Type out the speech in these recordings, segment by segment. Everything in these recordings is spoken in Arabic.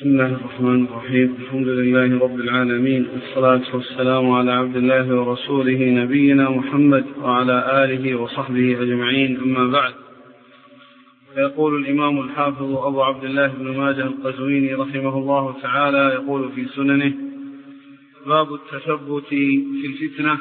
بسم الله الرحمن الرحيم. الحمد لله رب العالمين، والصلاة والسلام على عبد الله ورسوله نبينا محمد وعلى آله وصحبه أجمعين، أما بعد. فيقول الإمام الحافظ أبو عبد الله بن ماجه القزويني رحمه الله تعالى يقول في سننه: باب التثبت في الفتنة.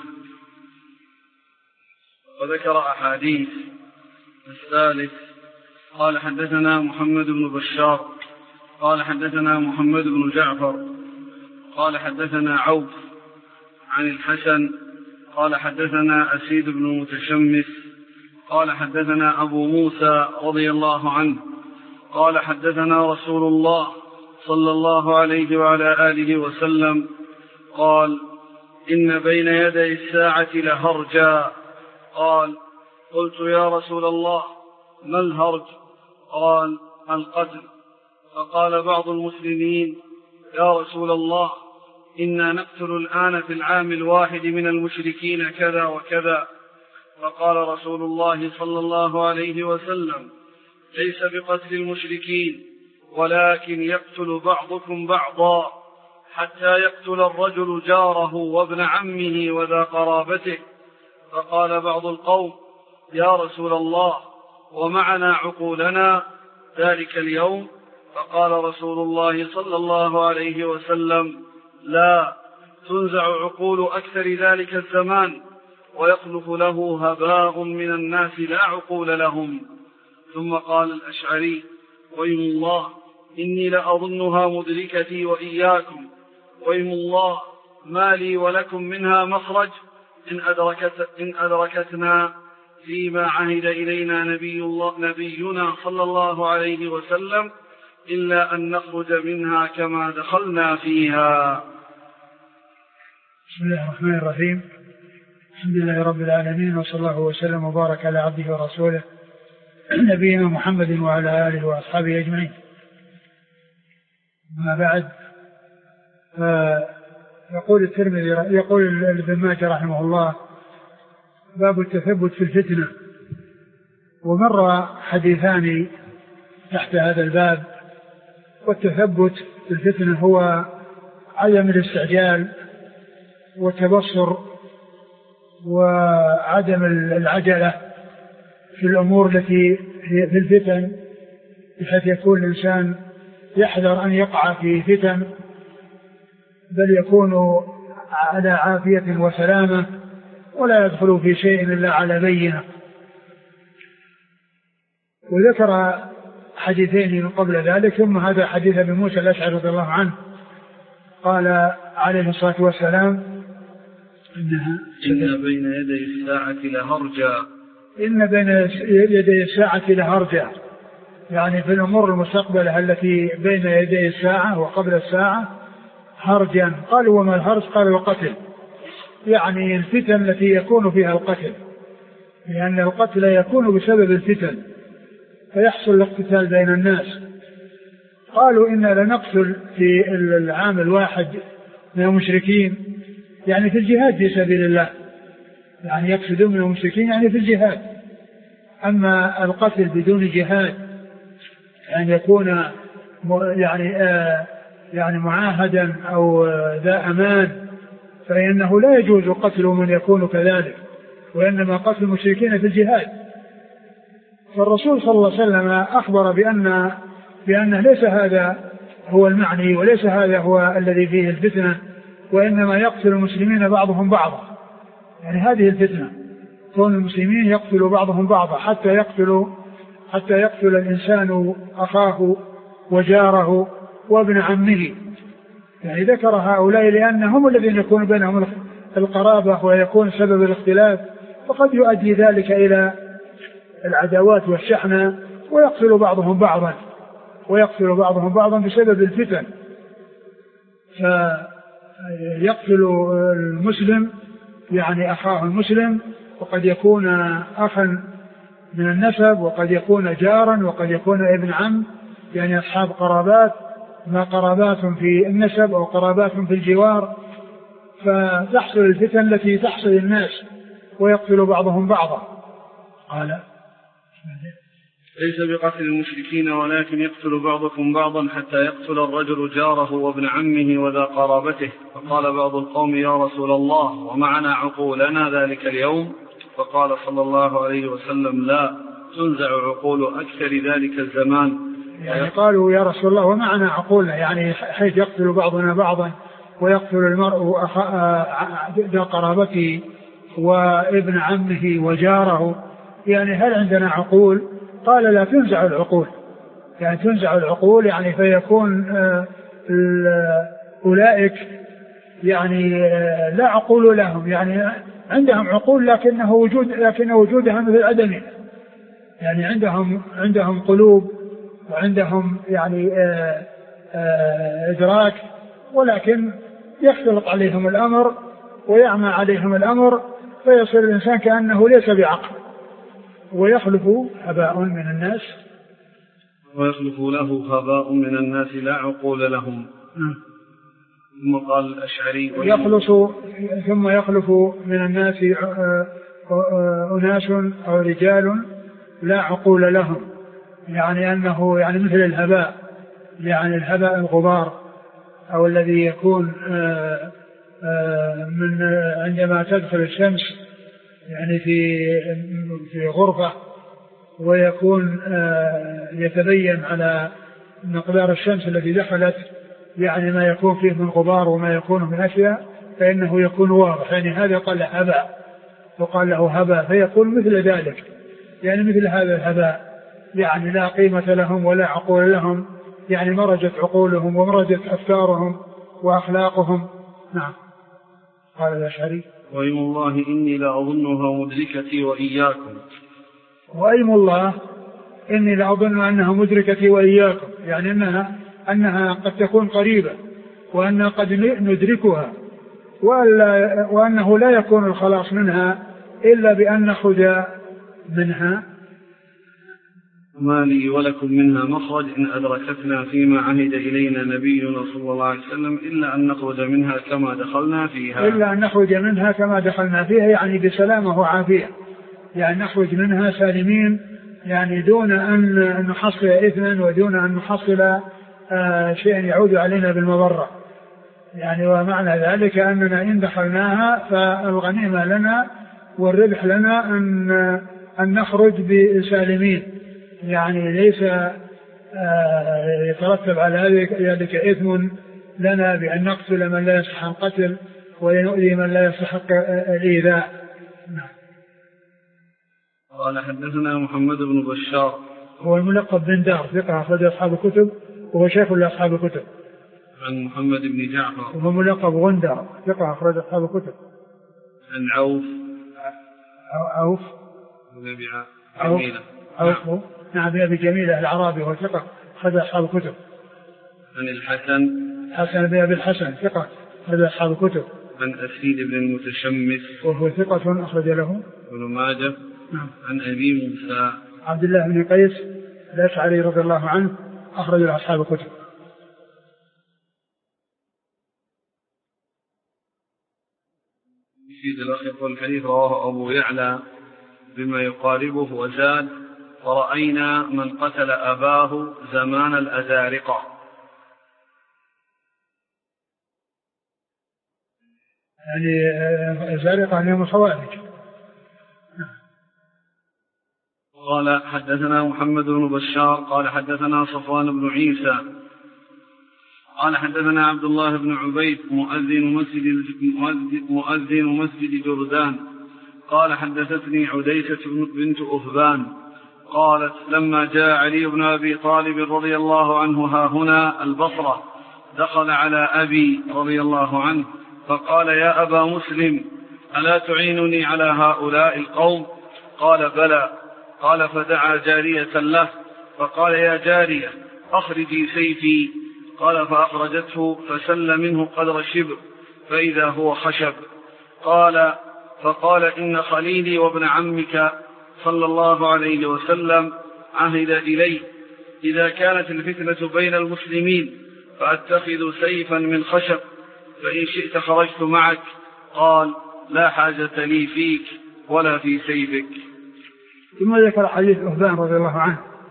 وذكر أحاديث. الثالث: قال حدثنا محمد بن بشار قال حدثنا محمد بن جعفر قال حدثنا عوف عن الحسن قال حدثنا أسيد بن متشمس قال حدثنا أبو موسى رضي الله عنه قال حدثنا رسول الله صلى الله عليه وعلى آله وسلم قال: إن بين يدي الساعة لهرجا. قال: قلت يا رسول الله ما الهرج؟ قال: القتل. فقال بعض المسلمين: يا رسول الله، إنا نقتل الآن في العام الواحد من المشركين كذا وكذا. فقال رسول الله صلى الله عليه وسلم: ليس بقتل المشركين، ولكن يقتل بعضكم بعضا، حتى يقتل الرجل جاره وابن عمه وذا قرابته. فقال بعض القوم: يا رسول الله، ومعنا عقولنا ذلك اليوم؟ فقال رسول الله صلى الله عليه وسلم: لا، تنزع عقول أكثر ذلك الزمان، ويخلف له هباء من الناس لا عقول لهم. ثم قال الأشعري: ويم الله، إني لأظنها مدركتي وإياكم، ويم الله ما لي ولكم منها مخرج إن أدركتنا فيما عهد إلينا نبينا صلى الله عليه وسلم، إلا أن نخرج منها كما دخلنا فيها. بسم الله الرحمن الرحيم. الحمد لله رب العالمين، وصلى الله وسلم وبارك على عبده ورسوله نبينا محمد وعلى آله وأصحابه أجمعين. ما بعد، يقول الترمذي يقول ابن ماجه رحمه الله: باب التثبت في الفتنة. ومر حديثان تحت هذا الباب. والتثبت في الفتنة هو عدم الاستعجال والتبصر وعدم العجلة في الأمور التي في الفتن، بحيث يكون الإنسان يحذر أن يقع في فتن، بل يكون على عافية وسلامة، ولا يدخل في شيء إلا على بينة. وذكر حديثين قبل ذلك، ثم هذا حديث ابي موسى الأشعري رضي الله عنه قال عليه الصلاة والسلام: إن بين يدي الساعة لهرجا. إن بين يدي الساعة لهرجا، يعني في الأمور المستقبلة التي بين يدي الساعة وقبل الساعة هرجا. قالوا: وما الهرج؟ قال: القتل، يعني الفتن التي يكون فيها القتل، لأن القتل يكون بسبب الفتن، فيحصل الاقتتال بين الناس. قالوا: إنا لنقتل في العام الواحد من المشركين، يعني في الجهاد في سبيل الله، يعني يقصدون من المشركين يعني في الجهاد. أما القتل بدون جهاد، أن يكون يعني معاهدا أو ذا أمان، فإنه لا يجوز قتل من يكون كذلك، وإنما قتل المشركين في الجهاد. فالرسول صلى الله عليه وسلم أخبر بأنه ليس هذا هو المعني، وليس هذا هو الذي فيه الفتنة، وإنما يقتل المسلمين بعضهم بعضا. يعني هذه الفتنة، كون المسلمين يقتل بعضهم بعضا حتى يقتل الإنسان أخاه وجاره وابن عمه. يعني ذكر هؤلاء لأنهم الذين يكون بينهم القرابة ويكون سبب الاختلاف، وقد يؤدي ذلك إلى العداوات والشحنة، ويقتل بعضهم بعضا بسبب الفتن. فيقتل المسلم يعني أخاه المسلم، وقد يكون أخا من النسب، وقد يكون جارا، وقد يكون ابن عم، يعني أصحاب قرابات، ما قرابات في النسب أو قرابات في الجوار. فتحصل الفتن التي تحصل الناس، ويقتل بعضهم بعضا. قال: ليس بقتل المشركين ولكن يقتل بعضكم بعضا حتى يقتل الرجل جاره وابن عمه وذا قرابته. فقال بعض القوم يا رسول الله ومعنا عقولنا ذلك اليوم؟ فقال صلى الله عليه وسلم لا تنزع عقول أكثر ذلك الزمان. يعني قالوا يا رسول الله ومعنا عقولنا، يعني حيث يقتل بعضنا بعضا ويقتل المرء ذا قرابته وابن عمه وجاره، يعني هل عندنا عقول؟ قال لا تنزع العقول، يعني تنزع العقول يعني فيكون أولئك يعني لا عقول لهم، يعني عندهم عقول لكن وجودها مثل عدمها، يعني عندهم قلوب وعندهم يعني إدراك، ولكن يختلط عليهم الأمر ويعمى عليهم الأمر فيصير الإنسان كأنه ليس بعقل، ويخلف هباء من الناس ويخلف له هباء من الناس لا عقول لهم. ثم قال الأشعري ثم يخلف من الناس أناس أو رجال لا عقول لهم، يعني أنه يعني مثل الهباء، يعني الهباء الغبار أو الذي يكون من عندما تدخل الشمس يعني في غرفة ويكون يتبين على مقدار الشمس التي دخلت يعني ما يكون فيه من غبار وما يكون من أشياء فإنه يكون واضح، يعني هذا قال له هباء وقال له هباء، فيكون مثل ذلك، يعني مثل هذا الهباء، يعني لا قيمة لهم ولا عقول لهم، يعني مرجت عقولهم ومرجت أفكارهم وأخلاقهم. نعم. قال الأشعري وأيم الله إني لأظنها مدركتي وإياكم. وأيم الله إني لأظن أنها مدركتي وإياكم، يعني أنها قد تكون قريبة وأننا قد ندركها، وأنه لا يكون الخلاص منها إلا بأن نخرج منها. ما لي ولكم منها مخرج إن أدركتنا فيما عهد إلينا نبينا صلى الله عليه وسلم إلا أن نخرج منها كما دخلنا فيها، يعني بسلامة وعافية، يعني نخرج منها سالمين، يعني دون أن نحصل إثما ودون أن نحصل شيئا يعود علينا بالمضرة، يعني ومعنى ذلك أننا إن دخلناها فالغنيمة لنا والربح لنا أن نخرج بسالمين، يعني ليس يترتب على ذلك إثم لنا بأن نقتل من لا يستحق القتل ونؤذي من لا يستحق الإيذاء. قال حدثنا محمد بن بشار هو الملقب بن دار، ثقة أخرج أصحاب الكتب وهو شيخ لأصحاب الكتب. عن محمد بن جعفر وهو ملقب غندر، ثقة أخرج أصحاب الكتب. عن عوف نعم أبي جميلة العرابي وهو ثقة أخرج أصحاب الكتب. عن الحسن بن أبي الحسن ثقة أخرج أصحاب الكتب. عن أسيد بن المتشمس وهو ثقة أخرج له ابن ماجه. نعم. عن أبي موسى عبد الله بن قيس الأشعري رضي الله عنه أخرج له أصحاب الكتب. في الأخير والحديث رواه أبو يعلى بما يقاربه وزاد ورأينا من قتل أباه زمان الأزارقة. يعني الأزارقة أنهم خوارج. قال حدثنا محمد بن بشار قال حدثنا صفوان بن عيسى قال حدثنا عبد الله بن عبيد مؤذن مسجد جردان قال حدثتني عديسة بنت أهبان قالت لما جاء علي بن أبي طالب رضي الله عنه هاهنا البصرة دخل على أبي رضي الله عنه فقال يا أبا مسلم ألا تعينني على هؤلاء القوم؟ قال بلى. قال فدعا جارية له فقال يا جارية أخرجي سيفي. قال فأخرجته فسل منه قدر شبر فإذا هو خشب. فقال إن خليلي وابن عمك صلى الله عليه وسلم عهد إلي إذا كانت الفتنة بين المسلمين فأتخذ سيفا من خشب فإن شئت خرجت معك. قال لا حاجة لي فيك ولا في سيفك. ثم ذكر حديث أهبان رضي الله عنه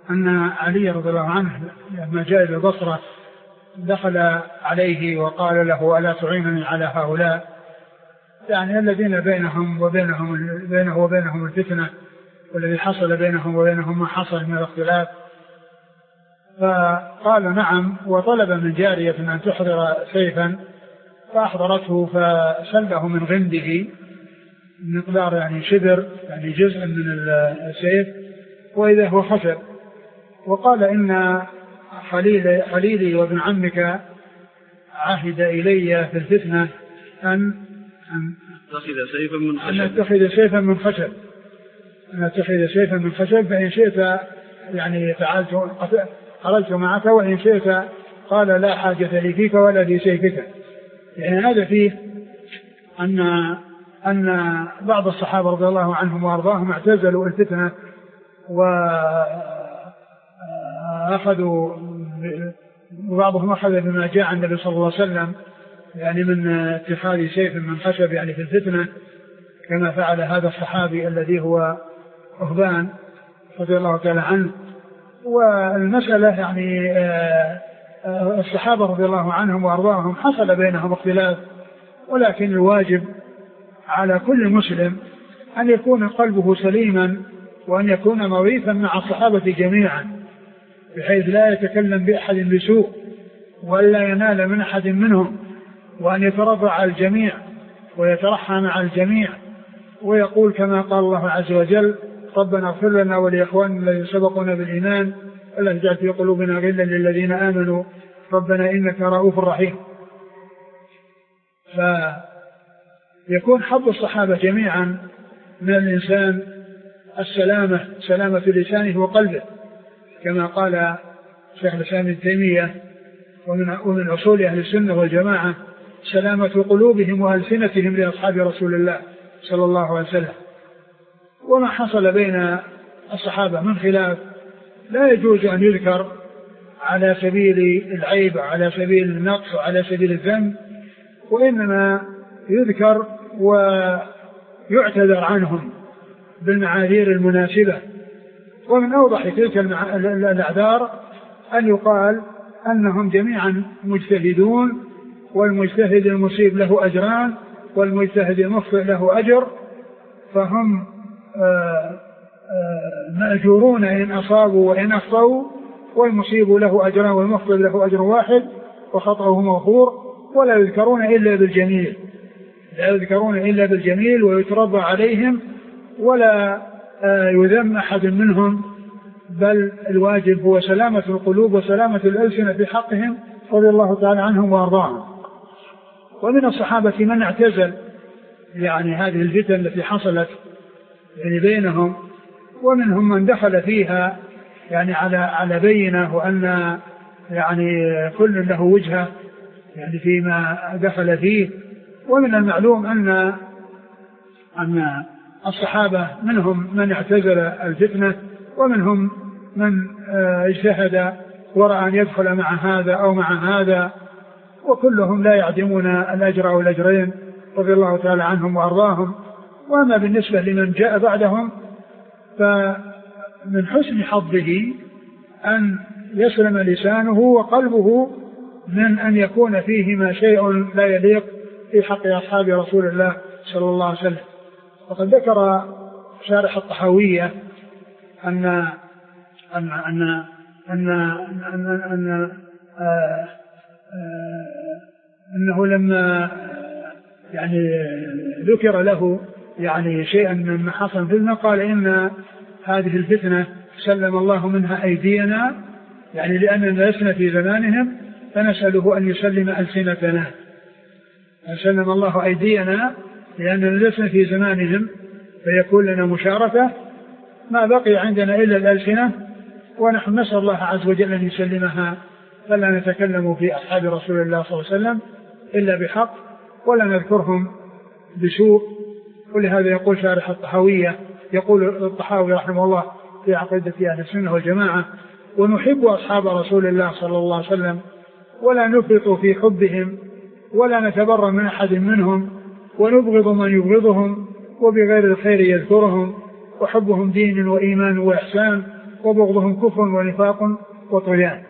أن علي رضي الله عنه لما جاء إلى البصرة دخل عليه وقال له: ألا تعينني على هؤلاء، يعني الذين بينه وبينهم الفتنة، والذي حصل بينهم وبينهم ما حصل من الاختلاف. فقال: نعم. وطلب من جارية أن تحضر سيفا، فأحضرته فسله من غنده مقدار يعني شبر، يعني جزء من السيف، وإذا هو خشب. وقال: إن خليلي وابن عمك عهد إلي في الفتنة أن أتخذ سيفا من خشب، فإن شئت يعني قتلت معك، وإن شئت قال: لا حاجة لي فيك ولا في سيفك. يعني هذا فيه أن بعض الصحابة رضي الله عنهم وأرضاهم اعتزلوا الفتنة وبعضهم أخذ بما جاء عن النبي صلى الله عليه وسلم، يعني من اتخاذ سيف من خشب يعني في الفتنة، كما فعل هذا الصحابي الذي هو أهبان رضي الله تعالى عنه. والمسألة يعني الصحابة رضي الله عنهم وأرضاهم حصل بينهم اختلاف، ولكن الواجب على كل مسلم أن يكون قلبه سليما، وأن يكون مريثا مع الصحابة جميعا، بحيث لا يتكلم بأحد بسوء ولا ينال من أحد منهم، وأن يترضى على الجميع ويترحم على الجميع، ويقول كما قال الله عز وجل: ربنا اغفر لنا ولإخواننا الذين سبقونا بالإيمان ولا تجعل في قلوبنا غلا للذين آمنوا ربنا إنك رؤوف رحيم. فيكون حظ الصحابة جميعا من الإنسان سلامة لسانه وقلبه، كما قال شيخ الإسلام ابن تيمية: ومن أصول أهل السنة والجماعة سلامة قلوبهم وألسنتهم لأصحاب رسول الله صلى الله عليه وسلم. وما حصل بين الصحابة من خلاف لا يجوز أن يذكر على سبيل العيب، على سبيل النقص، على سبيل الذنب، وإنما يذكر ويعتذر عنهم بالمعاذير المناسبة. ومن أوضح تلك الأعذار أن يقال أنهم جميعا مجتهدون، والمجتهد المصيب له أجران، والمجتهد المخطئ له أجر، فهم مأجورون إن أصابوا وإن أخطأوا، والمصيب له أجران والمخطئ له أجر واحد وخطأه مغفور. ولا يذكرون إلا بالجميل ويترضى عليهم، ولا يذم أحد منهم، بل الواجب هو سلامة القلوب وسلامة الألسنة في حقهم رضي الله تعالى عنهم وأرضاهم. ومن الصحابة من اعتزل يعني هذه الفتن التي حصلت يعني بينهم، ومنهم من دخل فيها يعني على بينة، وأن يعني كل له وجهة يعني فيما دخل فيه. ومن المعلوم أن الصحابة منهم من اعتزل الفتنة، ومنهم من اجتهد ورأى أن يدخل مع هذا أو مع هذا، وكلهم لا يعدمون الأجر أو الأجرين رضي الله تعالى عنهم وأرضاهم. وأما بالنسبة لمن جاء بعدهم فمن حسن حظه أن يسلم لسانه وقلبه من أن يكون فيهما شيء لا يليق في حق أصحاب رسول الله صلى الله عليه وسلم. وقد ذكر شارح الطحاوية أنه لما يعني ذكر له يعني شيئا مما حصل في الفتنة قال: إن هذه الفتنة سلم الله منها أيدينا، يعني لأننا لسنا في زمانهم، فنسأله أن يسلم ألسنتنا. سلم الله أيدينا لأننا لسنا في زمانهم، فيكون لنا مشاركة، ما بقي عندنا إلا الألسنة، ونحن نسأل الله عز وجل أن يسلمها، فلا نتكلم في أصحاب رسول الله صلى الله عليه وسلم إلا بحق، ولا نذكرهم بسوء. ولهذا يقول شارح الطحاوية، يقول الطحاوي رحمه الله في عقيدة أهل السنة والجماعة: ونحب أصحاب رسول الله صلى الله عليه وسلم، ولا نفرط في حبهم، ولا نتبرأ من أحد منهم، ونبغض من يبغضهم، وبغير الخير يذكرهم، وحبهم دين وإيمان وإحسان، وبغضهم كفر ونفاق وطغيان.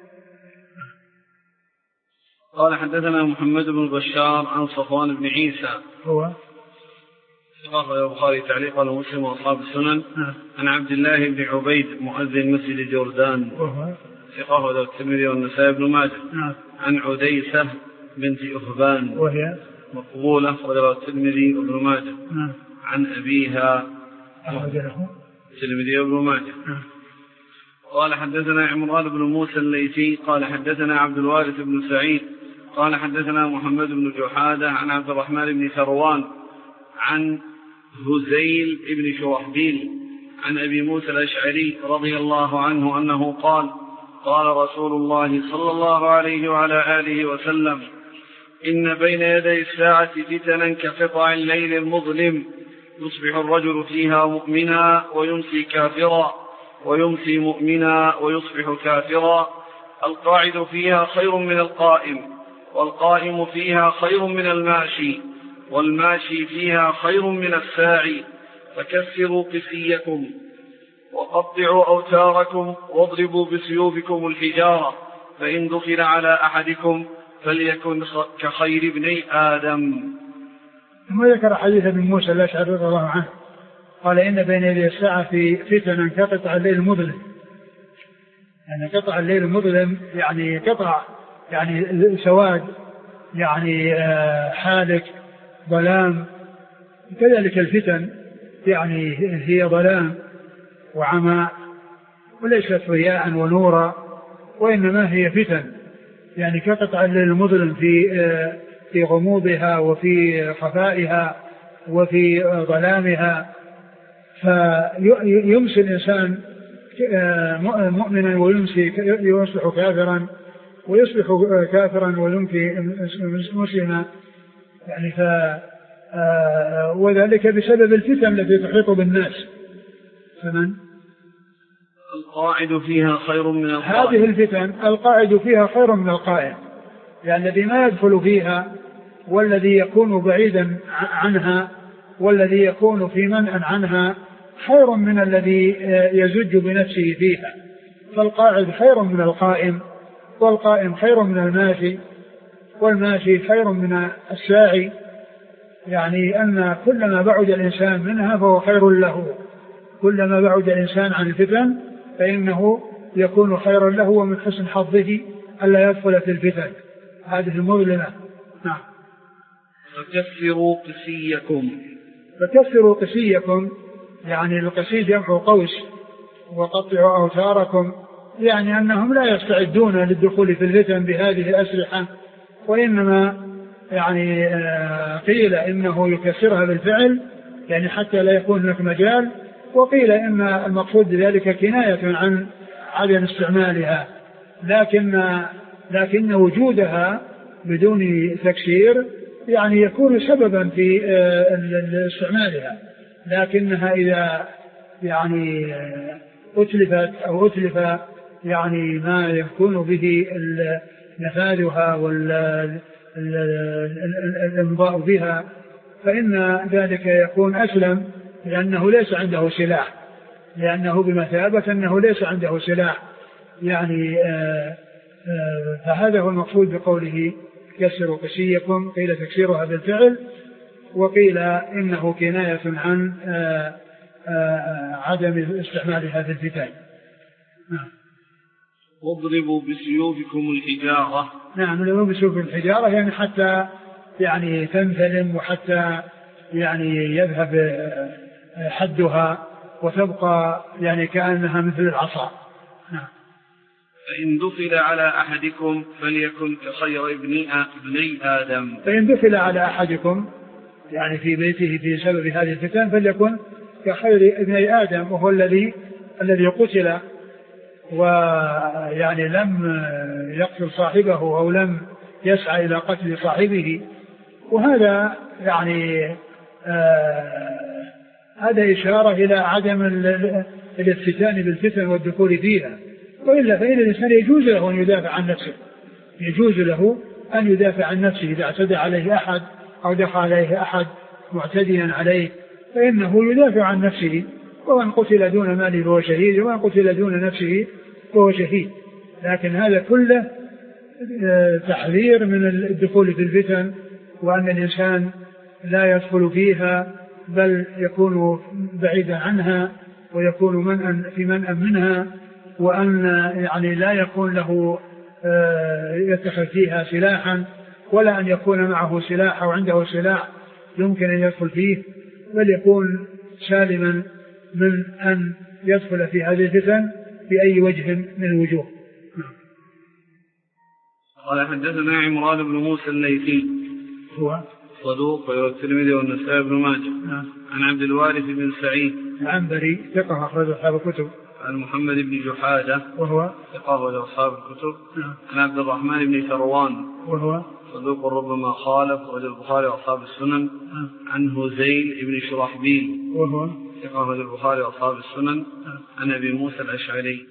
قال حدثنا محمد بن بشار عن صفوان بن عيسى هو ثقة البخاري تعليقا ومسلم وأصحاب السنن عن عبد الله بن عبيد مؤذن مسجد جردان وهو ثقة الترمذي والنسائي بن ماجه عن عديسة بنت أهبان وهي مقبولة أخرجها الترمذي وابن ماجه عن أبيها الترمذي وابن ماجه. قال حدثنا عمران بن موسى الليثي قال حدثنا عبد الوارث بن سعيد قال حدثنا محمد بن جحادة عن عبد الرحمن بن ثروان عن هزيل بن شرحبيل عن أبي موسى الأشعري رضي الله عنه أنه قال قال رسول الله صلى الله عليه وعلى آله وسلم إن بين يدي الساعة فتنا كقطع الليل المظلم يصبح الرجل فيها مؤمنا ويمسي كافرا ويمسي مؤمنا ويصبح كافرا القاعد فيها خير من القائم والقائم فيها خير من الماشي والماشي فيها خير من الساعي فكسروا قسيكم وقطعوا أوتاركم واضربوا بسيوفكم الحجارة فإن دخل على أحدكم فليكن كخير ابني آدم. ثم ذكر حديث ابن موسى الأشعري رضي الله عنه قال إن بين يدي الساعة في فتنا كقطع الليل المظلم. يعني قطع الليل المظلم يعني قطع يعني سواد يعني حالك ظلام. كذلك الفتن يعني هي ظلام وعماء وليست ضياء ونورا وإنما هي فتن يعني كقطع الليل المظلم في غموضها وفي خفائها وفي ظلامها. فيمسي الإنسان مؤمنا ويمسي يصبح كافرا ويصبح كافرا ويمسي مسلما يعني وذلك بسبب الفتن التي تحيط بالناس. فمن القاعد فيها خير من القائم. هذه الفتن القاعد فيها خير من القائم يعني الذي ما يدخل فيها والذي يكون بعيدا عنها والذي يكون في منأ عنها خير من الذي يزج بنفسه فيها. فالقاعد خير من القائم والقائم خير من الماشي والماشي خير من الساعي. يعني أن كلما بعد الإنسان منها فهو خير له. كلما بعد الإنسان عن الفتن فإنه يكون خيرا له ومن حسن حظه ألا يدخل في الفتن هذه المظلمة. نعم. فكسروا قسيكم. فكسروا قسيكم يعني القسي جمع قوس وقطعوا أوتاركم يعني أنهم لا يستعدون للدخول في الفتن بهذه الأسلحة وإنما يعني قيل إنه يكسرها بالفعل يعني حتى لا يكون هناك مجال وقيل إن المقصود بذلك كناية عن عدم استعمالها لكن وجودها بدون تكسير يعني يكون سببا في استعمالها. لكنها إذا يعني أتلفت أو أتلف يعني ما يكون به نفاذها والإمضاء بها فإن ذلك يكون أسلم لأنه ليس عنده سلاح لأنه بمثابة أنه ليس عنده سلاح يعني فهذا هو المقصود بقوله كسروا قسيكم. قيل تكسيرها بالفعل وقيل إنه كناية عن عدم استعمالها في الفتن. واضربوا بسيوفكم الحجارة. نعم نضرب بسيوفكم الحجارة يعني حتى يعني تنثلم وحتى يعني يذهب حدها وتبقى يعني كأنها مثل العصا. نعم. فإن دخل على أحدكم فليكن كخير ابني آدم. فإن دخل على أحدكم يعني في بيته في سبب هذه الفتن فليكن كخير ابني آدم وهو الذي قتل ويعني لم يقتل صاحبه أو لم يسعى إلى قتل صاحبه. وهذا يعني هذا إشارة إلى عدم الافتتان بالفتن والدخول فيها. وإلا فإن الإنسان يجوز له أن يدافع عن نفسه يجوز له أن يدافع عن نفسه إذا اعتدى عليه أحد أو دخل عليه أحد معتديا عليه فإنه يدافع عن نفسه ومن قتل دون ماله فهو شهيد، ومن قتل دون نفسه فهو شهيد. لكن هذا كله تحذير من الدخول في الفتن، وأن الإنسان لا يدخل فيها بل يكون بعيدا عنها ويكون في منأى منها، وأن يعني لا يكون له يتخذ فيها سلاحا، ولا أن يكون معه سلاح أو عنده سلاح يمكن أن يدخل فيه، بل يكون سالما من أن يدخل في هذه الفتن بأي وجه من الوجوه. قال حدثنا عمران بن موسى الليثي هو صدوق والترمذي والنسائي بن ماجه. عن عبد الوارث بن سعيد العنبري ثقة أخرج أصحاب الكتب. عن محمد بن جحادة وهو ثقة أخرج أصحاب الكتب. عن عبد الرحمن بن ثروان وهو صدوق ربما خالف أخرج البخاري وأصحاب السنن. عن هذيل بن شرحبيل وهو ثقة أخرج البخاري وأصحاب السنن. عن أبي موسى الأشعري.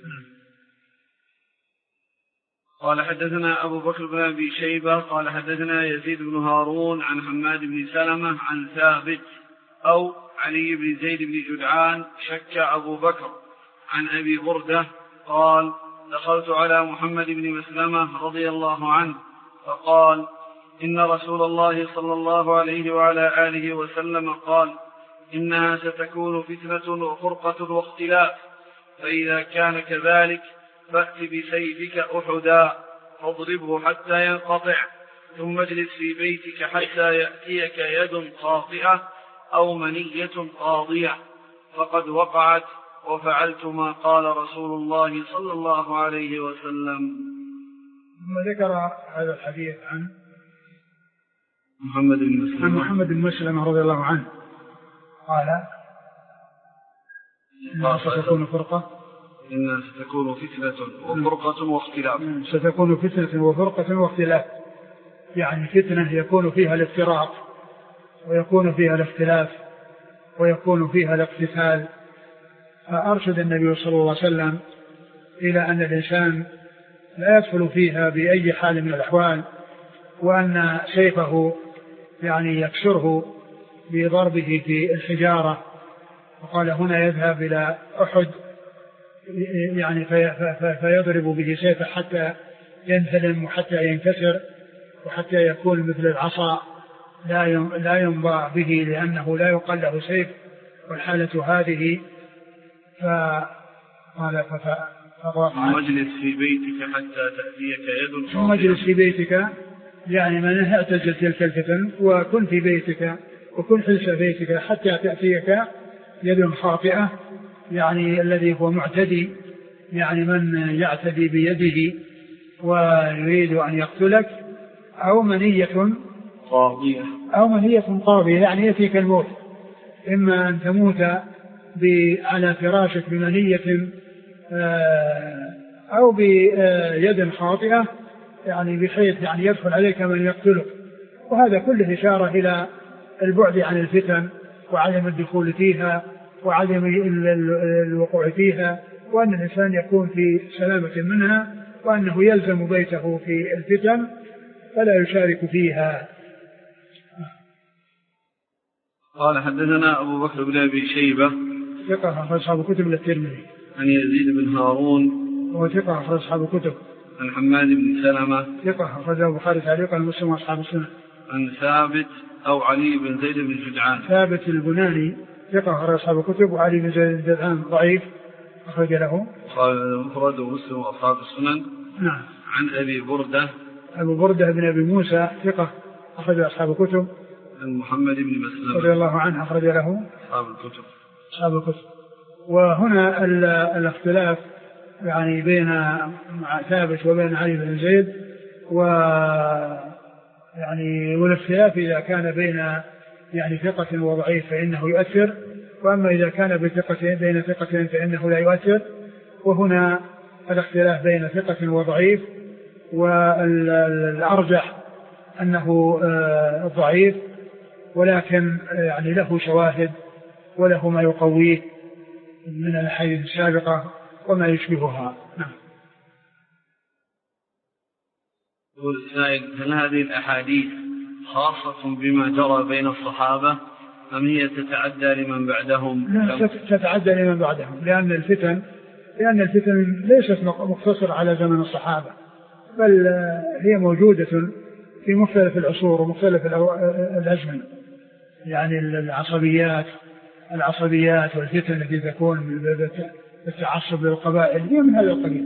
قال حدثنا أبو بكر بن أبي شيبة قال حدثنا يزيد بن هارون عن حماد بن سلمة عن ثابت أو علي بن زيد بن جدعان شك أبو بكر عن أبي بردة قال دخلت على محمد بن مسلمة رضي الله عنه فقال إن رسول الله صلى الله عليه وعلى آله وسلم قال إنها ستكون فتنة وفرقة واختلاف، فإذا كان كذلك فأت بسيفك أحدا فاضربه حتى ينقطع، ثم اجلس في بيتك حتى يأتيك يد خاطئة أو منية قاضية، فقد وقعت وفعلت ما قال رسول الله صلى الله عليه وسلم. ثم ذكر هذا الحديث عن محمد بن مسلم رضي الله عنه قال ستكون فرقة إنها ستكون فتنة وفرقة واختلاف. ستكون فتنة وفرقة واختلاف، يعني فتنة يكون فيها الافتراق ويكون فيها الاختلاف ويكون فيها الاقتتال. فأرشد النبي صلى الله عليه وسلم إلى أن الإنسان لا يدخل فيها بأي حال من الأحوال، وأن سيفه يعني يكسره بضربه في الحجارة. وقال هنا يذهب إلى أحد يعني فيضرب به سيفه حتى ينثلم وحتى ينكسر وحتى يكون مثل العصا لا ينبع به، لأنه لا يقال له سيف. والحالة هذه فقال مجلس في بيتك حتى تأتيك يد ثم مجلس في بيتك، يعني من اعتزل تلك الفتن وكن في بيتك وكن حلس بيتك حتى تأتيك يد خاطئة، يعني الذي هو معتدي، يعني من يعتدي بيده ويريد أن يقتلك، أو منية قاضية يعني يأتيك الموت، إما أن تموت على فراشك بمنية أو بيد خاطئة، يعني بحيث يعني يدخل عليك من يقتلك. وهذا كله إشارة إلى البعد عن الفتن وعدم الدخول فيها وعدم الوقوع فيها، وأن الإنسان يكون في سلامة منها، وأنه يلزم بيته في الفتن فلا يشارك فيها. قال حدثنا أبو بكر بن أبي شيبة ثقة أخرج أصحاب الكتب الترمذي. عن يزيد بن هارون وهو ثقة أخرج أصحاب الكتب. عن حماد بن سلمة ثقة أخرجه البخاري تعليقا ومسلم وأصحاب السنة. عن ثابت أو علي بن زيد بن جدعان ثابت البناني ثقة أخرج أصحاب الكتب، وعلي بن زيد بن جدعان ضعيف أخرج له مفرد ومسلم وأصحاب السنن. نعم. عن أبي بردة أبو بردة بن أبي موسى ثقة أخرج أصحاب الكتب. عن محمد بن مسلم رضي الله عنه أخرج له أصحاب الكتب. وهنا الاختلاف يعني بين ثابت وبين علي بن زيد، يعني والاختلاف إذا كان بين يعني ثقة وضعيف فإنه يؤثر، وأما إذا كان بين ثقتين فإنه لا يؤثر. وهنا الاختلاف بين ثقة وضعيف، والأرجح أنه ضعيف، ولكن يعني له شواهد وله ما يقويه من الأحاديث السابقة وما يشبهها. نعم. هل هذه الأحاديث خاصة بما جرى بين الصحابة أم هي تتعدى لمن بعدهم؟ لا، تتعدى لمن بعدهم، لأن الفتن ليست مقتصرة على زمن الصحابة، بل هي موجودة في مختلف العصور ومختلف الأزمنة. يعني العصبيات والفتن التي تكون بالتعصب للقبائل هي من هذا القبيل.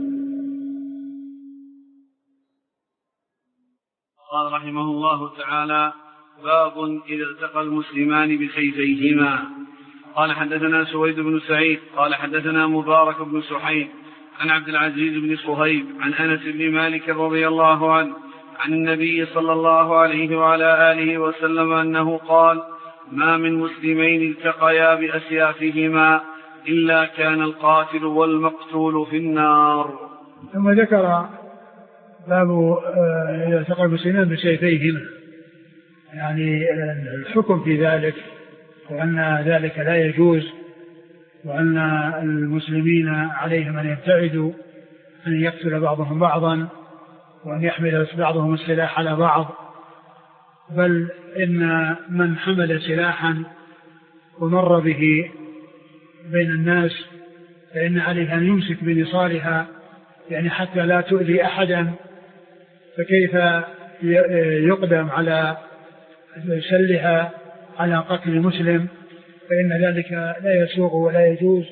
قال رحمه الله تعالى: باب إذا التقى المسلمان بسيفيهما. قال حدثنا سويد بن سعيد قال حدثنا مبارك بن سحيم عن عبد العزيز بن صهيب عن أنس بن مالك رضي الله عنه عن النبي صلى الله عليه وعلى آله وسلم أنه قال: ما من مسلمين التقيا بأسيافهما إلا كان القاتل والمقتول في النار. ثم ذكر باب إذا التقى المسلمان بسيفيهما، يعني الحكم في ذلك، وأن ذلك لا يجوز، وأن المسلمين عليهم أن يبتعدوا أن يقتل بعضهم بعضا وأن يحمل بعضهم السلاح على بعض، بل إن من حمل سلاحا ومر به بين الناس فإن عليه أن يمسك بنصالها، يعني حتى لا تؤذي أحدا، فكيف يقدم على سلها على قتل المسلم؟ فإن ذلك لا يسوغ ولا يجوز.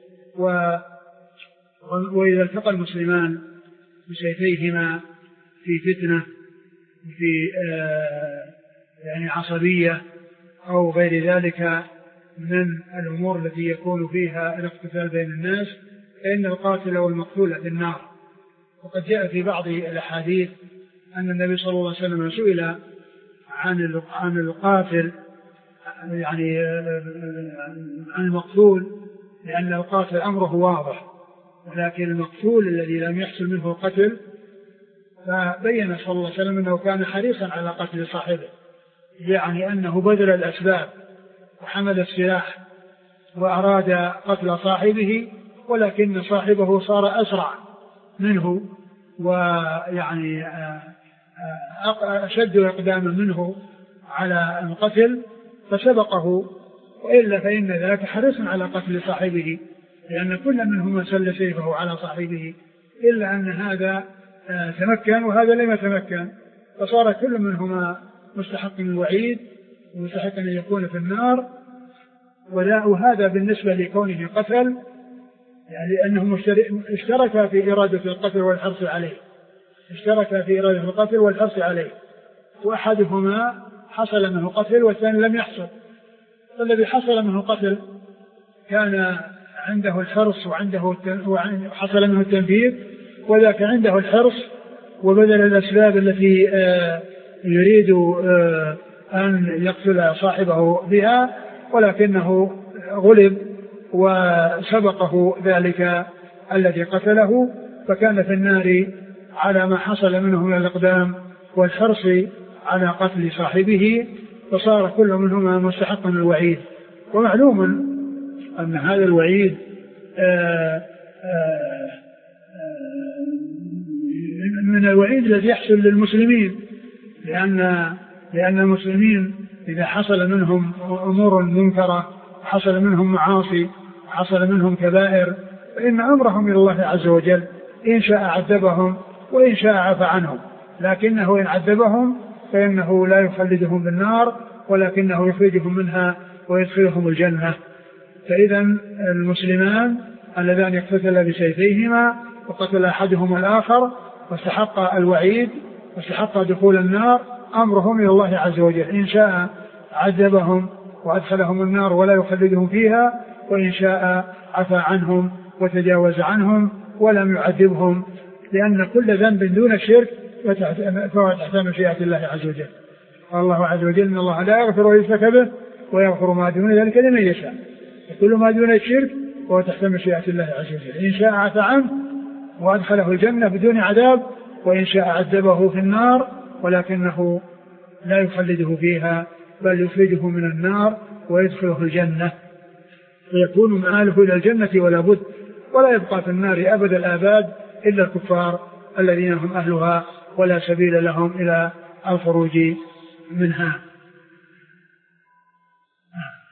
وإذا التقى المسلمان بسيفيهما في فتنة، في يعني عصبية أو غير ذلك من الأمور التي يكون فيها الاقتتال بين الناس، فإن القاتل والمقتول في النار. وقد جاء في بعض الأحاديث أن النبي صلى الله عليه وسلم سئل عن القاتل، يعني عن المقتول، لأن القاتل أمره واضح، ولكن المقتول الذي لم يحصل منه قتل، فبين صلى الله عليه وسلم أنه كان حريصا على قتل صاحبه، يعني أنه بذل الأسباب وحمل السلاح وأراد قتل صاحبه، ولكن صاحبه صار أسرع منه ويعني أشد إقداما منه على القتل فسبقه، وإلا فإن ذلك حريص على قتل صاحبه، لأن كل منهما سل سيفه على صاحبه، إلا أن هذا تمكن وهذا لم يتمكن، فصار كل منهما مستحق الوعيد ومستحق أن يكون في النار. وهذا بالنسبة لكونه قتل، يعني أنهم اشتركا في إرادة القتل والحرص عليه، وأحدهما حصل منه قتل والثاني لم يحصل. فالذي حصل منه قتل كان عنده الحرص وحصل منه التنفيذ، وذاك عنده الحرص وبذل الأسباب التي يريد أن يقتل صاحبه بها، ولكنه غلب وسبقه ذلك الذي قتله، فكان في النار على ما حصل منه من الإقدام والحرص على قتل صاحبه، فصار كل منهما مستحقا الوعيد. ومعلوم أن هذا الوعيد من الوعيد الذي يحصل للمسلمين، لأن المسلمين إذا حصل منهم أمور منكرة، حصل منهم معاصي، حصل منهم كبائر، فإن أمرهم إلى الله عز وجل، إن شاء عذبهم وإن شاء عفى عنهم، لكنه إن عذبهم فإنه لا يخلدهم بالنار، ولكنه يخرجهم منها ويدخلهم الجنة. فإذا المسلمان اللذان اقتتلا بسيفيهما وقتل أحدهما الآخر واستحق الوعيد واستحق دخول النار، أمرهم إلى الله عز وجل، إن شاء عذبهم وأدخلهم النار ولا يخلدهم فيها، وإن شاء عفى عنهم وتجاوز عنهم ولم يعذبهم، لأن كل ذنب دون الشرك فهو تحت مشيئة الله عز وجل. والله عز وجل إن الله لا يغفر ويشرك به ويغفر ما دون ذلك لمن يشاء، وكل ما دون الشرك فهو تحت مشيئة الله عز وجل، إن شاء عفى عنه وأدخله الجنة بدون عذاب، وإن شاء عذبه في النار ولكنه لا يخلده فيها بل يخرجه من النار ويدخله الجنة، ويكون مآله إلى الجنة ولا بد، ولا يبقى في النار أبد الآباد إلا الكفار الذين هم أهلها ولا سبيل لهم إلى الخروج منها.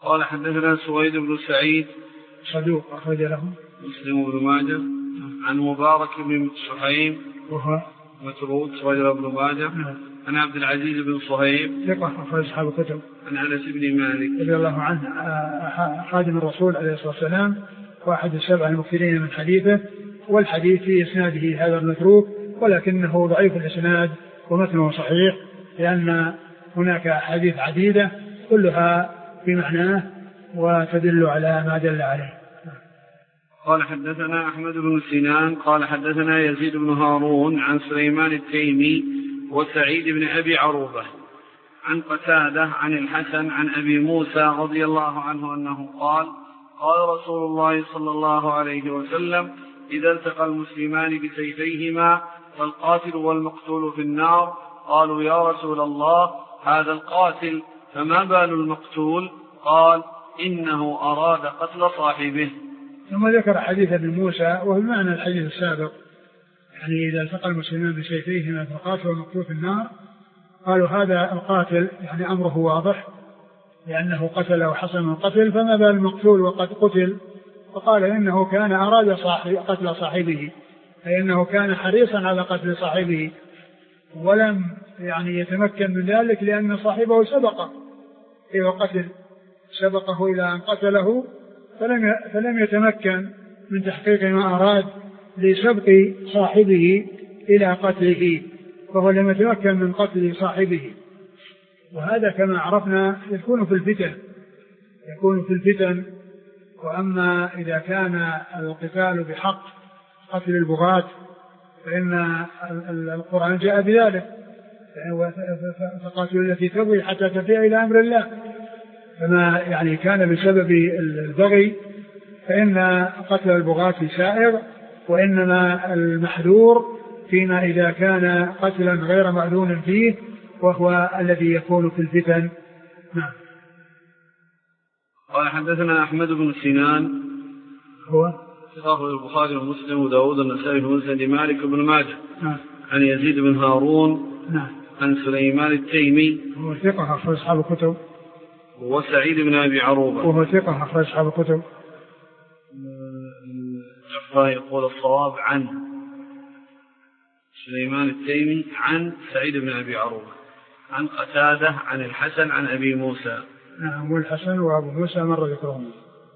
قال حدثنا سويد بن سعيد صدوق أخرج له مسلم بن ماجه. عن مبارك بن سحيم وهو متروك أخرج له ابن ماجه. عن عبد العزيز بن صهيب ثقة أخرج أصحاب الكتب. عن أنس بن مالك رضي الله عنه خادم الرسول عليه الصلاة والسلام واحد السبع المكثرين من حديثه، والحديث في إسناده هذا المتروك ولكنه ضعيف الإسناد ومتنه صحيح، لأن هناك أحاديث عديدة كلها بمعناه وتدل على ما دل عليه. قال حدثنا أحمد بن سنان قال حدثنا يزيد بن هارون عن سليمان التيمي وسعيد بن أبي عروبة عن قتادة عن الحسن عن أبي موسى رضي الله عنه أنه قال قال رسول الله صلى الله عليه وسلم إذا التقى المسلمان بسيفيهما فالقاتل والمقتول في النار. قالوا يا رسول الله هذا القاتل فما بال المقتول؟ قال إنه أراد قتل صاحبه. ثم ذكر حديث ابن موسى وهو معنى الحديث السابق، يعني إذا التقى المسلمان بسيفيهما فالقاتل والمقتول في النار. قالوا هذا القاتل يعني أمره واضح لأنه قتل وحصل القتل، فما بال المقتول وقد قتل؟ فقال إنه كان أراد قتل صاحبه، أي أنه كان حريصا على قتل صاحبه ولم يعني يتمكن من ذلك لأن صاحبه سبقه إلى قتل، سبقه إلى أن قتله فلم يتمكن من تحقيق ما أراد لسبق صاحبه إلى قتله، فهو لم يتمكن من قتل صاحبه. وهذا كما عرفنا يكون في الفتن. وأما إذا كان القتال بحق قتل البغاة فإن القرآن جاء بذلك، فقاتلوا التي تبغي حتى تفيء إلى أمر الله. فما يعني كان بسبب البغي فإن قتل البغاة سائر، وإنما المحذور فيما إذا كان قتلا غير مأذون فيه وهو الذي يكون في الفتن. نعم. قال حدثنا أحمد بن سنان هو ثقة البخاري ومسلم وداود النسائي في مسند مالك بن ماجه. نعم. عن يزيد بن هارون. نعم. عن سليمان التيمي هو ثقة أخرج أصحاب الكتب. وسعيد بن أبي عروبة وهو ثقة أخرج أصحاب الكتب. جعفر يقول الصواب عن سليمان التيمي عن سعيد بن أبي عروبة عن قتادة عن الحسن عن أبي موسى. نعم. والحسن وأبو موسى مر ذكرهم.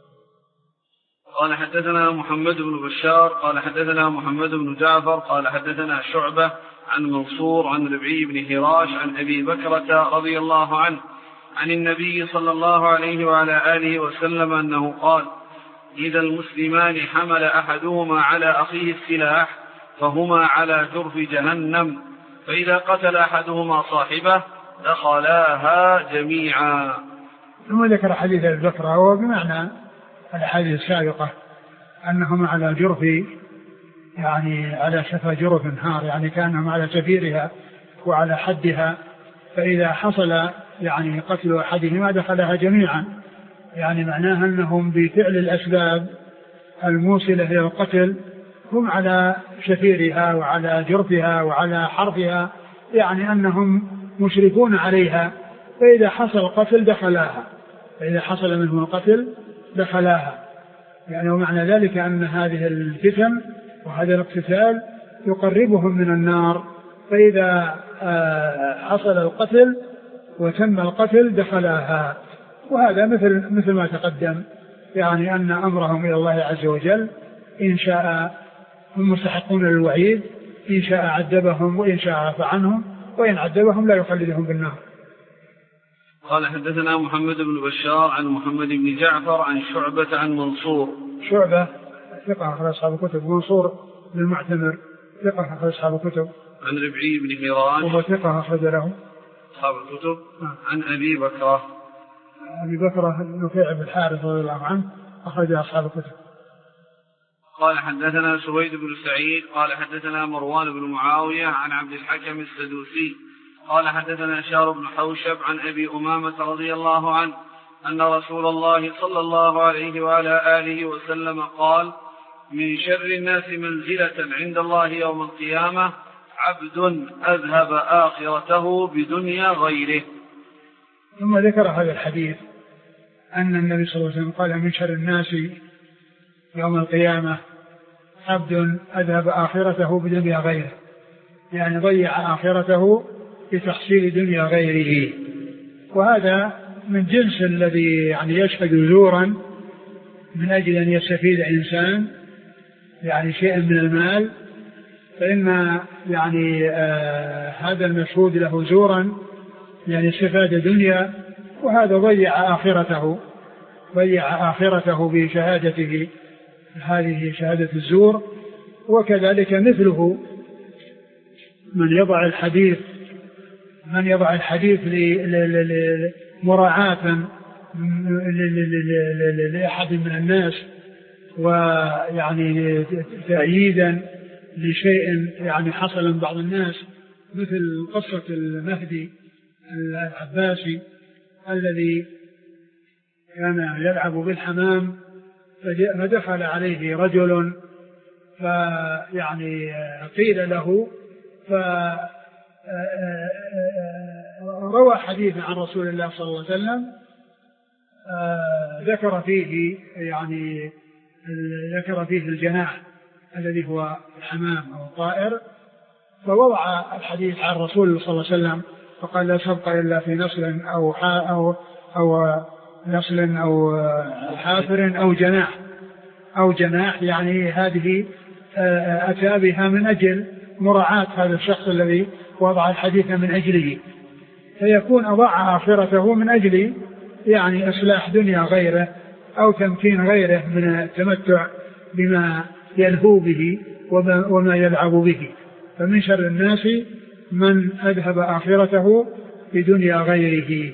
قال حدثنا محمد بن بشار قال حدثنا محمد بن جعفر قال حدثنا شعبة عن منصور عن ربعي بن هراش عن أبي بكرة رضي الله عنه عن النبي صلى الله عليه وعلى آله وسلم أنه قال إذا المسلمان حمل أحدهما على أخيه السلاح فهما على جرف جهنم، فإذا قتل أحدهما صاحبه دخلاها جميعا. ثم ذكر حديث أبي بكرة وهو بمعنى الحديث السابقة أنهما على جرف يعني على شفا جرف نهار، يعني كانهم على شفيرها وعلى حدها، فإذا حصل يعني قتل أحدهما دخلها جميعا، يعني معناها أنهم بفعل الأسباب الموصلة إلى القتل هم على شفيرها وعلى جرفها وعلى حرفها، يعني أنهم مشرفون عليها، فإذا حصل القتل دخلاها، فإذا حصل منهم القتل دخلاها. يعني ومعنى ذلك أن هذه الفتن وهذا الاقتتال يقربهم من النار، فإذا حصل القتل وتم القتل دخلاها. وهذا مثل ما تقدم، يعني أن أمرهم إلى الله عز وجل، إن شاء هم مستحقون للوعيد، إن شاء عذبهم وإن شاء عفى عنهم، وإن عذبهم لا يخلدهم بالنار. قال حدثنا محمد بن بشار عن محمد بن جعفر عن شعبة عن منصور. شعبة ثقة أخرج أصحاب الكتب. منصور بن المعتمر ثقة أخرج أصحاب الكتب. عن ربعي بن هراش وهو ثقة أخرج له أصحاب الكتب. عن أبي بكرة. أبي بكرة نفيع بن الحارث رضي الله عنه أخرج أصحاب الكتب. قال حدثنا سويد بن سعيد قال حدثنا مروان بن معاوية عن عبد الحكم السدوسي قال حدثنا شار بن حوشب عن أبي أمامة رضي الله عنه أن رسول الله صلى الله عليه وعلى آله وسلم قال من شر الناس منزلة عند الله يوم القيامة عبد أذهب آخرته بدنيا غيره. ثم ذكر هذا الحديث أن النبي صلى الله عليه وسلم قال من شر الناس يوم القيامة عبد أذهب آخرته بدنيا غيره، يعني ضيع آخرته بتحصيل دنيا غيره. وهذا من جنس الذي يعني يشهد زورا من أجل أن يستفيد إنسان يعني شيئا من المال، فإن يعني هذا المشهود له زورا يعني استفاد دنيا، وهذا ضيع آخرته بشهادته هذه شهادة الزور. وكذلك مثله من يضع الحديث مراعاة لأحد من الناس، ويعني تأييدا لشيء يعني حصل من بعض الناس، مثل قصة المهدي العباسي الذي كان يلعب بالحمام، فدخل عليه رجل فيعني قيل له، روى حديثا عن رسول الله صلى الله عليه وسلم ذكر فيه الجناح الذي هو الحمام أو الطائر، فوضع الحديث عن رسول صلى الله عليه وسلم فقال لا سبق إلا في نصل أو نصل أو حافر أو جناح، يعني هذه أتى بها من أجل مراعاة هذا الشخص الذي وضع الحديث من أجله، فيكون أضاع آخرته من أجل يعني إصلاح دنيا غيره أو تمكين غيره من التمتع بما يلهو به وما يلعب به. فمن شر الناس من أذهب آخرته بدنيا غيره.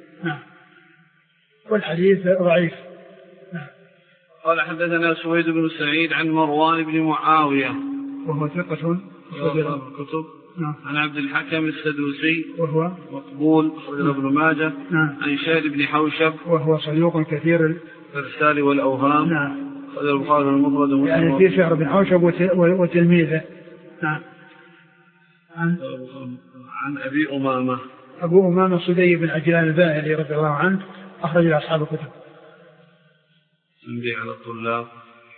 والحديث ضعيف. قال حدثنا سويد بن سعيد عن مروان بن معاوية وهو ثقة الكتب عن عبد الحكم السدوسي وهو مقبول أخرجه ابن ماجه عن شهر بن حوشب وهو صدوق كثير الإرسال والأوهام أخرجه البخاري المفرد يعني في شهر بن حوشب وتلميذه. عن أبو أمامة صدي بن عجلان الباهلي رضي الله عنه أخرج أصحاب الكتب. تنبيه على الطلاب.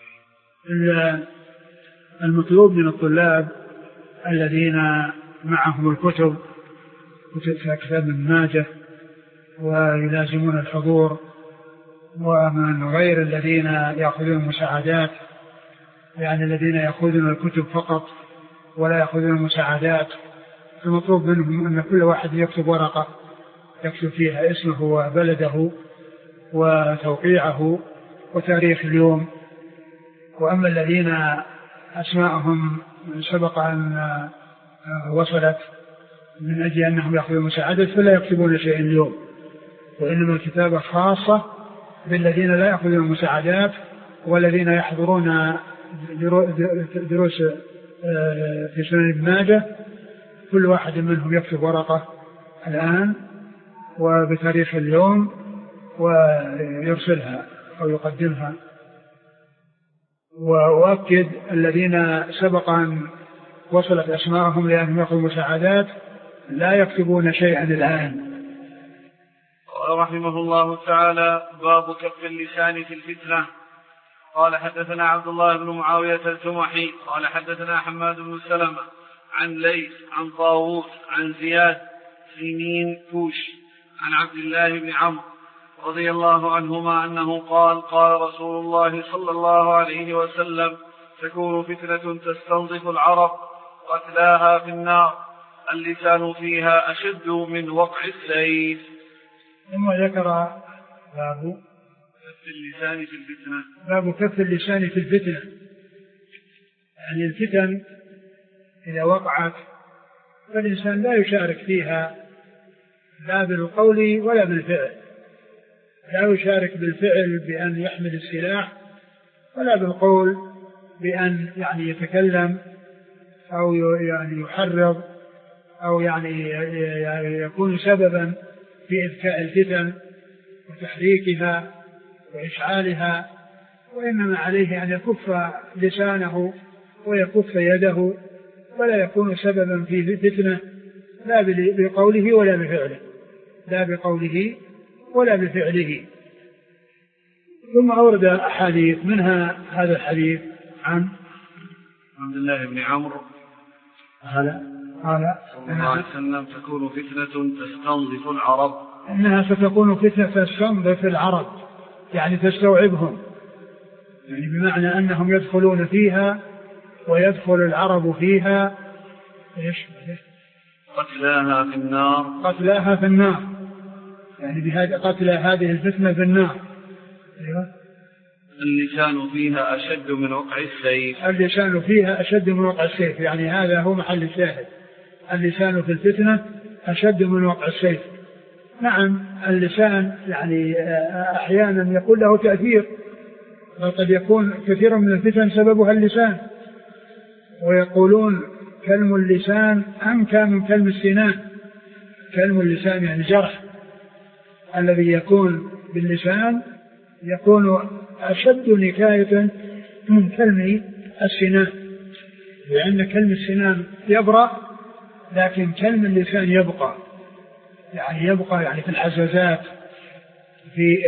المطلوب من الطلاب الذين معهم الكتب كتاب ابن ماجه ويلازمون الحضور، ومن غير الذين يأخذون المساعدات، يعني الذين يأخذون الكتب فقط ولا يأخذون المساعدات، المطلوب منهم أن كل واحد يكتب ورقة يكتب فيها اسمه وبلده وتوقيعه وتاريخ اليوم. وأما الذين أسماءهم سبق أن وصلت من أجل أنهم يأخذون مساعدة فلا يكتبون شيء اليوم، وإنما الكتابة خاصة بالذين لا يأخذون المساعدات والذين يحضرون دروس في سنن ابن ماجه. كل واحد منهم يكتب ورقة الآن وبتاريخ اليوم ويرسلها أو يقدمها. وأؤكد الذين سبق أن وصلت أسماءهم لأنهم يأخذوا مساعدات لا يكتبون شيئا الآن. قال رحمه الله تعالى: باب كف اللسان في الفتنة. قال حدثنا عبد الله بن معاوية الجمحي قال حدثنا حماد بن سلمة عن ليث عن طاووس عن زياد سنين توش عن عبد الله بن عمرو رضي الله عنهما أنه قال: قال رسول الله صلى الله عليه وسلم: تكون فتنة تستنظف العرب قتلاها في النار اللسان فيها أشد من وقع السيف. ثم ذكر باب كف اللسان في الفتنة. باب كف اللسان في الفتنة، يعني الفتن إذا وقعت فالإنسان لا يشارك فيها لا بالقول ولا بالفعل، لا يشارك بالفعل بأن يحمل السلاح ولا بالقول بأن يعني يتكلم أو يعني يحرض أو يعني يكون سببا في إذكاء الفتن وتحريكها وإشعالها، وإنما عليه أن يكف لسانه ويكف يده ولا يكون سببا في فتنة لا بقوله ولا بفعله، لا بقوله ولا بفعله. ثم أورد أحاديث منها هذا الحديث عن عبد الله بن عمرو قال صلى الله عليه وسلم تكون فتنة تستنظف العرب، إنها ستكون فتنة تستنظف العرب يعني تستوعبهم، يعني بمعنى أنهم يدخلون فيها ويدخل العرب فيها قتلاها في النار يعني بهذا قتل هذه الفتنة في النار. اللسان فيها أشد من وقع السيف، اللسان فيها أشد من وقع السيف، يعني هذا هو محل الشاهد، اللسان في الفتنة أشد من وقع السيف. نعم اللسان يعني أحيانا يكون له تأثير، وقد يكون كثيرا من الفتن سببها اللسان، ويقولون كلم اللسان أنكى من كلم السنان. كلم اللسان يعني جرح الذي يكون باللسان يكون أشد نكاية من كلم السنان، لأن كلم السنان يبرأ لكن كلم اللسان يبقى، يعني في الحزازات في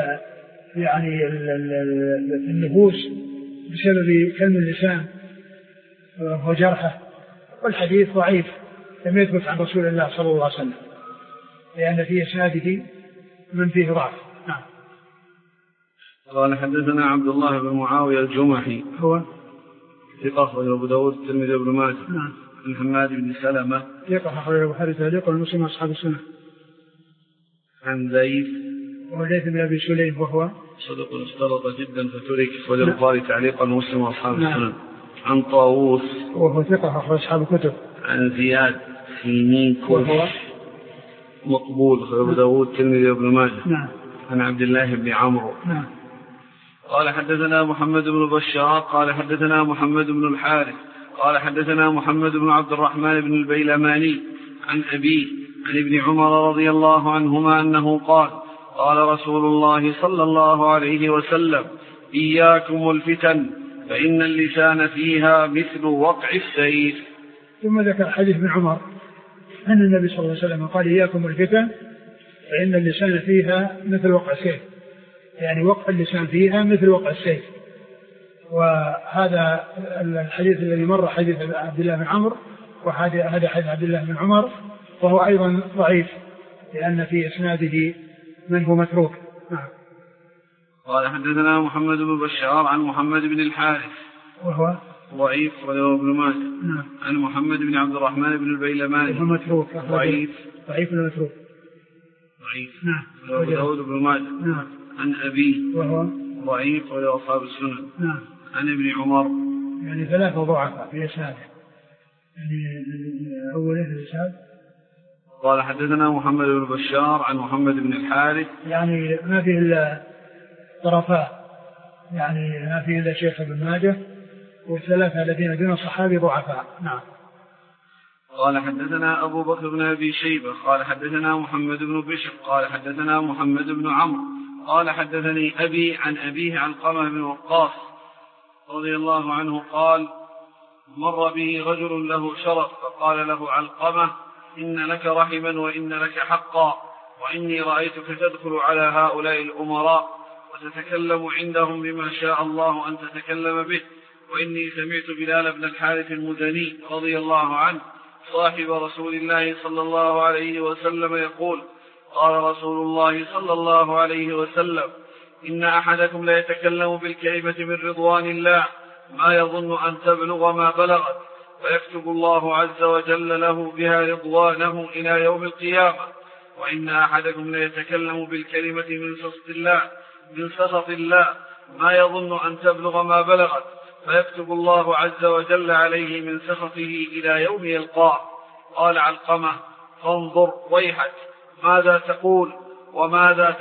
النفوس بسبب كلم اللسان وجرحه. والحديث ضعيف لم يثبت عن رسول الله صلى الله عليه وسلم لأن فيه إسناده من فيه ضعف. نعم. قال حدثنا عبد الله بن معاوية الجمحي هو ثقة أخرجه أبو داود الترمذي وابن ماجه. نعم. عن حماد بن سلمة ثقة أخرجه البخاري تعليقا والمسلم أصحاب السنة. عن زيد وليث بن أبي سليم وهو صدق اختلط جدا فترك أخرجه البخاري تعليقا والمسلم وأصحاب السنة. عن طاووس وهو ثقة أخرج أصحاب الكتب. عن زياد سينيك وهو مقبول أخرجه أبو داود الترمذي وابن ماجه. نعم. عن عبد الله بن عمرو. نعم. قال حدثنا محمد بن بشار قال حدثنا محمد بن الحارث قال حدثنا محمد بن عبد الرحمن بن البيلماني عن أبيه عن ابن عمر رضي الله عنهما أنه قال قال رسول الله صلى الله عليه وسلم إياكم الفتن فإن اللسان فيها مثل وقع السيف. ثم ذكر حديث ابن عمر أن النبي صلى الله عليه وسلم قال إياكم الفتن فإن اللسان فيها مثل وقع السيف، يعني وقع اللسان فيها مثل وقع السيف. وهذا الحديث الذي مر حديث عبد الله بن عمرو، وهذا حديث عبد الله بن عمر وهو أيضا ضعيف لأن في إسناده من هو متروك. قال حدثنا محمد بن بشار عن محمد بن الحارث وهو ضعيف وله ابن ماجه. عن محمد بن عبد الرحمن بن البيلماني وهو متروك ضعيف ولا متروك ضعيف. نعم. وله داود بن ماجه. نعم. عن أبيه وهو ضعيف وله أصحاب السنن. نعم. عن ابن عمر يعني ثلاثة ضعفاء في إسناده، يعني أوله الإسناد. قال حدثنا محمد بن بشار عن محمد بن الحارث، يعني ما فيه إلا طرفاء، يعني ما فيه إلا شيخ ابن ماجه، والثلاثة الذين دون الصحابي ضعفاء. نعم. قال حدثنا أبو بكر بن أبي شيبة قال حدثنا محمد بن بشر قال حدثنا محمد بن عمرو قال حدثني أبي عن أبيه علقمة بن وقاص رضي الله عنه قال مر به رجل له شرف فقال له علقمة إن لك رحما وإن لك حقا، وإني رأيتك تدخل على هؤلاء الأمراء وتتكلم عندهم بما شاء الله أن تتكلم به، وإني سمعت بلال بن الحارث المدني رضي الله عنه صاحب رسول الله صلى الله عليه وسلم يقول قال رسول الله صلى الله عليه وسلم إن أحدكم لا يتكلم بالكلمة من رضوان الله ما يظن أن تبلغ ما بلغت، ويكتب الله عز وجل له بها رضوانه إلى يوم القيامة، وإن أحدكم لا يتكلم بالكلمة من سخط الله ما يظن أن تبلغ ما بلغت، فيكتب الله عز وجل عليه من سخطه إلى يوم يلقاه. قال علقمة فانظر ويحك ماذا تقول وماذا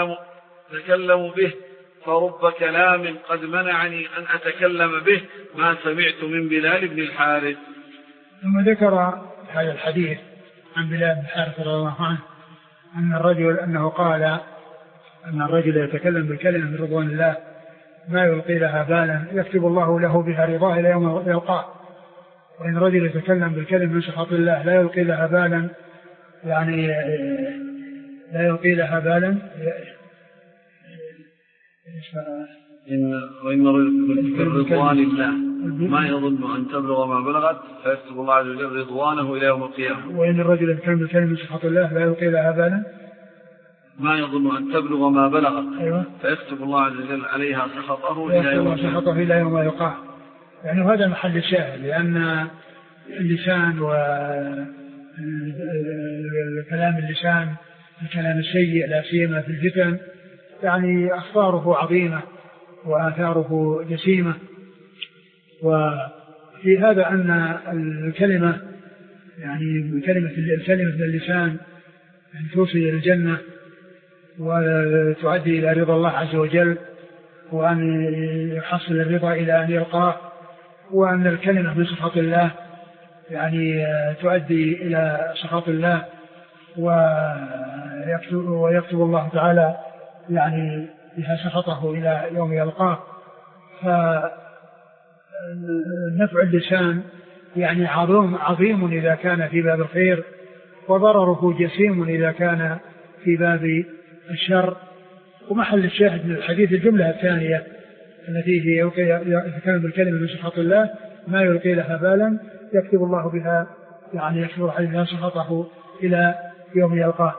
تكلم به، فرب كلام قد منعني أن أتكلم به ما سمعت من بلال بن الحارث. ثم ذكر هذا الحديث عن بلال بن الحارث رضي الله عنه أنه قال أن الرجل يتكلم بالكلمة من رضوان الله ما يلقي لها بالا يكتب الله له بها رضاه إلى يوم يلقاه، وإن رجل يتكلم بالكلمة من سخط الله لا يلقي لها بالا، يعني لا يلقي لها بالا وإن رضوان الله ما يظن أن تبلغ ما بلغت فيكتب الله عز وجل رضوانه إلى يوم القيامة. وإن الرجل يتكلم بالكلمة من سخط الله لا يلقي لها بالا ما يظن أن تبلغ ما بلغت. أيوة. فيكتب الله عز وجل عليها سخطه إلى يوم يلقاه. يعني هذا محل الشاهد، لأن اللسان وكلام اللسان الكلام السيء لا سيما في الفتن يعني أخطاره عظيمة وآثاره جسيمة. وفي هذا أن الكلمة يعني كلمة من اللسان أن توصل إلى الجنة وتؤدي إلى رضا الله عز وجل، وأن يحصل الرضا إلى أن يلقاه، وأن الكلمة من سخط الله يعني تؤدي إلى سخط الله، ويكتب الله تعالى يعني بها سخطه إلى يوم يلقاه. فنفع اللسان يعني عظيم إذا كان في باب الخير، وضرره جسيم إذا كان في باب الشر. ومحل الشاهد من الحديث الجملة الثانية التي هي يتكلم بالكلمة من سخط الله ما يلقي لها بالا يكتب الله بها يعني يكتب عليها سخطه إلى يوم يلقاه.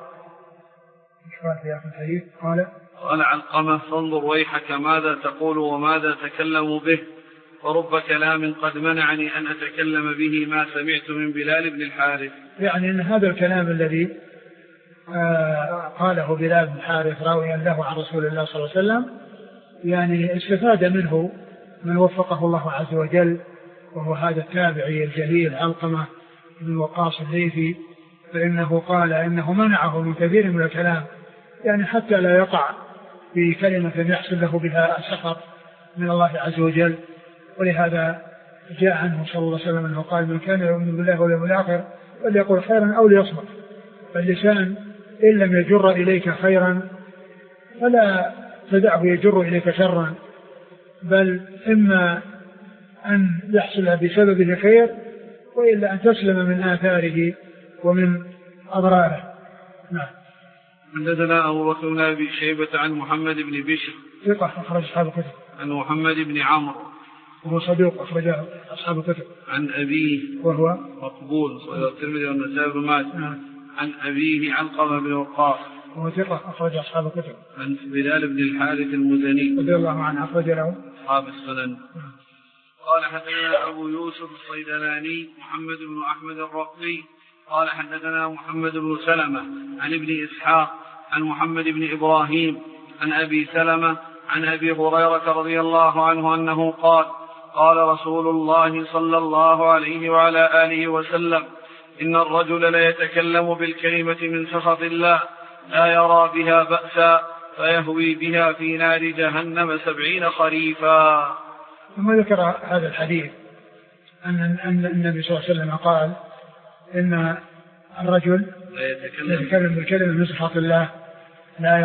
قال علقمة فانظر ويحك ماذا تقول وماذا تكلم به، ورب كلام قد منعني أن أتكلم به ما سمعت من بلال بن الحارث. يعني أن هذا الكلام الذي قاله بلال بن الحارث راويا له عن رسول الله صلى الله عليه وسلم يعني استفاد منه من وفقه الله عز وجل، وهو هذا التابعي الجليل علقمة بن وقاص الليثي، فإنه قال إنه منعه من كثير من الكلام يعني حتى لا يقع في كلمة يحصل له بها سخط من الله عز وجل. ولهذا جاء عنه صلى الله عليه وسلم أنه قال من كان يؤمن بالله واليوم الآخر فليقل خيرا أو ليصمت. فاللسان إن لم يجر إليك خيرا فلا تدعه يجر إليك شرا، بل إما أن يحصل بسببه خير وإلا أن تسلم من آثاره ومن أضراره. نعم. حدثنا أبو بكر بن أبي شيبة عن محمد بن بشر ثقة أخرج أصحاب الكتب. عن محمد بن عمرو وهو صدوق أخرج أصحاب الكتب. عن أبيه وهو مقبول الترمذي والنسائي بن ماجه. عن أبيه علقمة بن وقاص وهو ثقة أخرج أصحاب الكتب. عن بلال بن الحارث المزني رضي الله عنه أخرج له أصحاب السنن. قال حدثنا أبو يوسف الصيدلاني محمد بن أحمد الرقي قال حدثنا محمد بن سلمة عن ابن إسحاق عن محمد بن إبراهيم عن أبي سلمة عن أبي هريرة رضي الله عنه أنه قال قال رسول الله صلى الله عليه وعلى آله وسلم إن الرجل ليتكلم بالكلمة من سخط الله لا يرى بها بأسا فيهوي بها في نار جهنم 70 خريفا. ثم ذكر هذا الحديث أن النبي صلى الله عليه وسلم قال إن الرجل يتكلم بالكلمة من سخط الله لا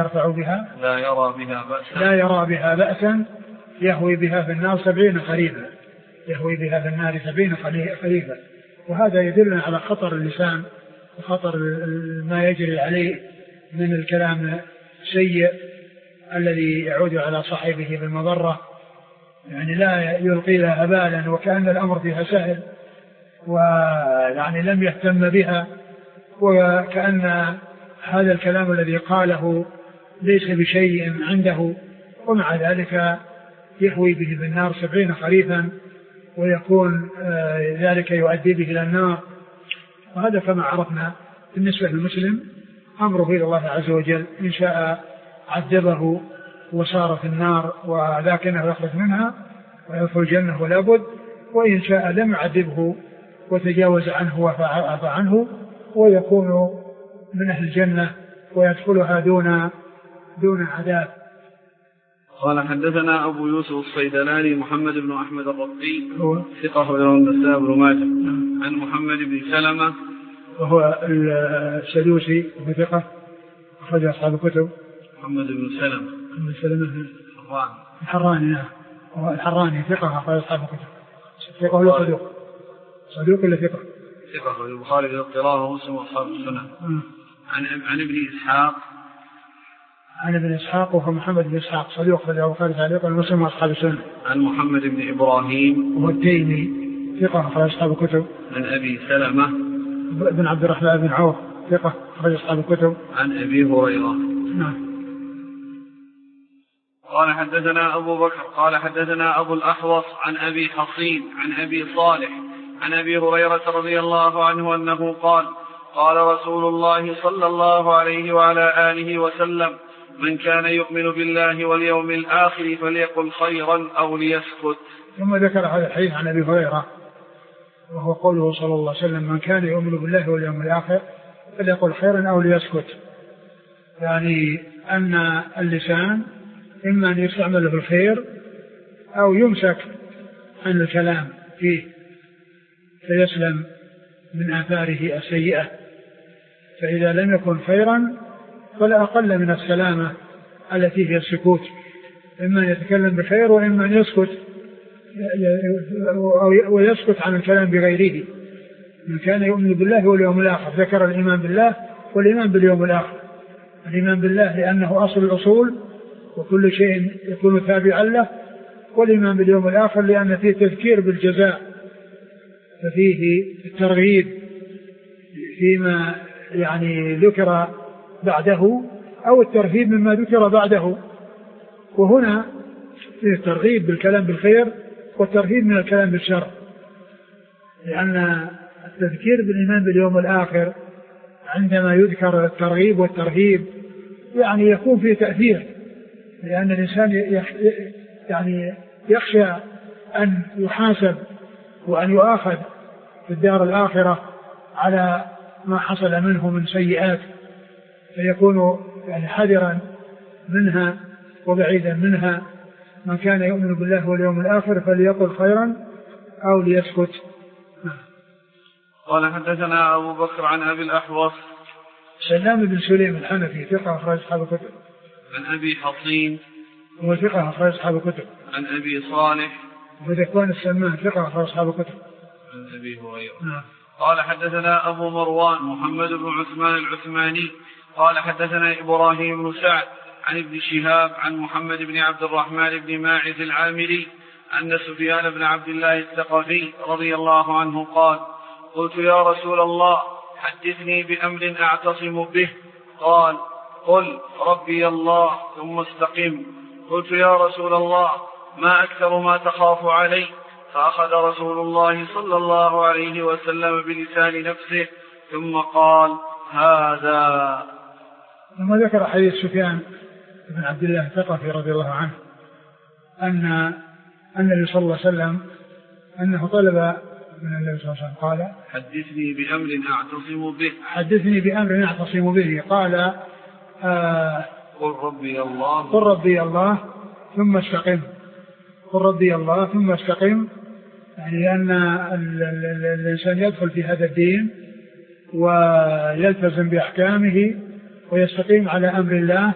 يرى بها بأسا يهوي بها في النار 70 خريفا. يهوي بها في النار 70 خريفا. وهذا يدلنا على خطر اللسان وخطر ما يجري عليه من الكلام السيء الذي يعود على صاحبه بالمضرة، يعني لا يلقي لها بالا وكأن الأمر فيها سهل، ويعني لم يهتم بها، وكأن هذا الكلام الذي قاله ليس بشيء عنده، ومع ذلك يهوي به بالنار 70 خريفا ويكون ذلك يؤدي به إلى النار. وهذا كما عرفنا بالنسبة للمسلم أمره إلى الله عز وجل، إن شاء عذبه وصار في النار ولكنه يخرج منها ويدخل الجنة ولا بد، وإن شاء لم يعذبه وتجاوز عنه وعفى عنه ويكون من أهل الجنة ويدخلها دون عذاب. قال حدثنا أبو يوسف الصيدلاني محمد بن أحمد الرقي ثقة له النسائي بن ماجه. عن محمد بن سلمة وهو السدوسي وثقة أخرج أصحاب الكتب. محمد بن سلمة الحراني. وهو الحراني ثقة أخرج أصحاب الكتب. ثقة ولا صدوق ولا ثقة؟ ثقة البخاري في القراءة ومسلم وأصحاب السنن. عن ابن إسحاق عن ابن إسحاق وهو محمد بن إسحاق صدوق أخرجه البخاري تعليقا ومسلم وأصحاب السنة. عن محمد بن إبراهيم وهو التيمي ثقة أخرج أصحاب الكتب. عن أبي سلمة بن عبد الرحمن بن عوف ثقة أخرج أصحاب الكتب. عن أبي هريرة. نعم. قال حدثنا أبو بكر قال حدثنا أبو الأحوص عن أبي حصين عن أبي صالح عن أبي هريرة رضي الله عنه أنه قال قال رسول الله صلى الله عليه وعلى آله وسلم من كان يؤمن بالله واليوم الآخر فليقل خيرا أو ليسكت. ثم ذكر هذا الحديث عن أبي هريرة وهو قوله صلى الله عليه وسلم من كان يؤمن بالله واليوم الآخر فليقل خيرا أو ليسكت، يعني أن اللسان إما أن يستعمل في الخير أو يمسك عن الكلام فيه فيسلم من آثاره السيئة، فإذا لم يكن خيرا فلا أقل من السلامة التي هي السكوت، إما أن يتكلم بخير وإما أن يسكت ويسكت عن الكلام بغيره. من كان يؤمن بالله واليوم الآخر، ذكر الإيمان بالله والإيمان باليوم الآخر. الإيمان بالله لأنه أصل الأصول وكل شيء يكون تابعا له، والإيمان باليوم الآخر لأن فيه تذكير بالجزاء، ففيه الترغيب فيما يعني ذكر بعده أو الترهيب مما ذكر بعده. وهنا فيه الترغيب بالكلام بالخير والترهيب من الكلام بالشر، لأن التذكير بالإيمان باليوم الآخر عندما يذكر الترغيب والترهيب يعني يكون فيه تأثير، لأن الإنسان يعني يخشى أن يحاسب وأن يؤاخذ في الدار الآخرة على ما حصل منه من سيئات، فيكون يعني حذرا منها وبعيدا منها. من كان يؤمن بالله واليوم الآخر فليقل خيرا أو ليسكت. قال حدثنا أبو بكر عن أبي الأحوص سلام بن سليم الحنفي ثقة أخرج أصحاب الكتب. عن أبي حصين هو ثقة أخرج أصحاب الكتب. عن أبي صالح وذكوان السمان ثقة أخرج أصحاب الكتب. عن أبي هريرة. قال حدثنا أبو مروان محمد بن عثمان العثماني قال حدثنا إبراهيم بن سعد عن ابن شهاب عن محمد بن عبد الرحمن بن ماعز العامري أن سفيان بن عبد الله الثقفي رضي الله عنه قال قلت يا رسول الله حدثني بأمر أعتصم به، قال قل ربي الله ثم استقم. قلت يا رسول الله ما أكثر ما تخاف علي؟ فأخذ رسول الله صلى الله عليه وسلم بلسان نفسه ثم قال هذا. ثم ذكر حديث سفيان بن عبد الله الثقفي رضي الله عنه أن النبي صلى الله عليه وسلم أنه طلب من النبي صلى الله عليه وسلم قال حدثني بأمر أعتصم به. حدثني بأمر أعتصم به. قال قل ربي الله. قل ربي الله ثم استقم. قل ربي الله ثم استقم، يعني أن الإنسان يدخل في هذا الدين ويلتزم بأحكامه ويستقيم على أمر الله،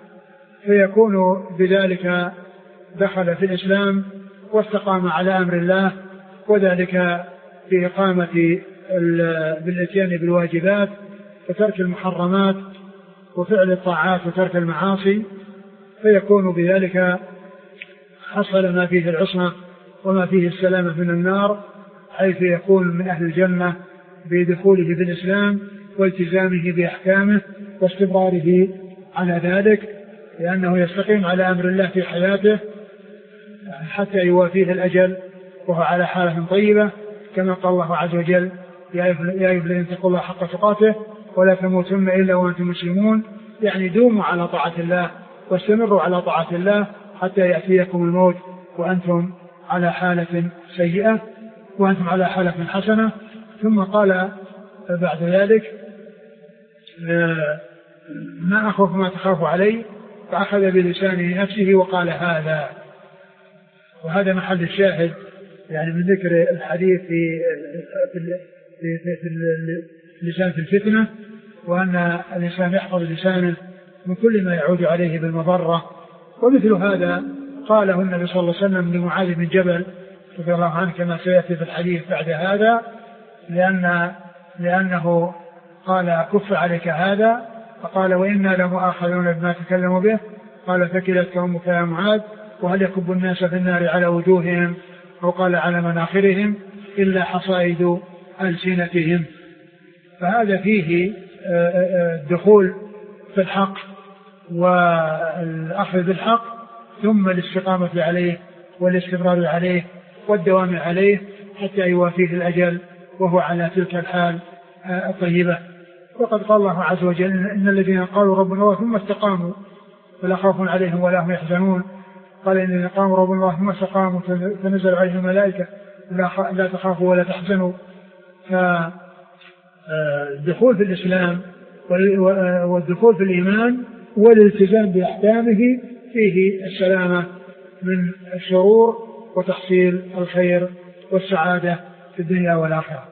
فيكون بذلك دخل في الإسلام واستقام على أمر الله، وذلك بإقامة بالإتيان بالواجبات وترك المحرمات وفعل الطاعات وترك المعاصي، فيكون بذلك حصل ما فيه العصمة وما فيه السلامة من النار، حيث يكون من أهل الجنة بدخوله في الإسلام والتزامه بأحكامه واستمراره على ذلك، لأنه يستقيم على أمر الله في حياته حتى يوافيه الأجل وهو على حالة طيبة، كما قال الله عز وجل يا أيها الذين اتقوا الله حق تقاته ولا تموتن إلا وأنتم مسلمون، يعني دوموا على طاعة الله واستمروا على طاعة الله حتى يأتيكم الموت وأنتم على حالة سيئة وأنتم على حالة حسنة. ثم قال بعد ذلك ما أخوف ما تخاف علي، فأخذ بلسانه نفسه وقال هذا. وهذا محل الشاهد يعني من ذكر الحديث في اللسان في الفتنة، وأن الإنسان يحفظ لسانه من كل ما يعود عليه بالمضرة. ومثل هذا قاله النبي صلى الله عليه وسلم لمعاذ بن جبل رضي الله عنه كما سيأتي في الحديث بعد هذا، لأنه قال كف عليك هذا، فقال وإنا لمؤاخذون بما تكلموا به. قال ثكلتك أمك يا معاذ وهل يكب الناس في النار على وجوههم أو قال على مناخرهم إلا حصائد ألسنتهم. فهذا فيه الدخول في الحق والأخذ بالحق ثم الاستقامة عليه والاستمرار عليه والدوام عليه حتى يوافيه الأجل وهو على تلك الحال الطيبة. وقد قال الله عز وجل إن الذين قالوا ربنا الله ثم استقاموا فلا خوف عليهم ولا هم يحزنون. قال إن الذين قالوا ربنا الله ثم استقاموا تنزل عليهم الملائكة لا تخافوا ولا تحزنوا. فالدخول في الإسلام والدخول في الإيمان والالتزام بأحكامه فيه السلامة من الشرور وتحصيل الخير والسعادة في الدنيا والآخرة.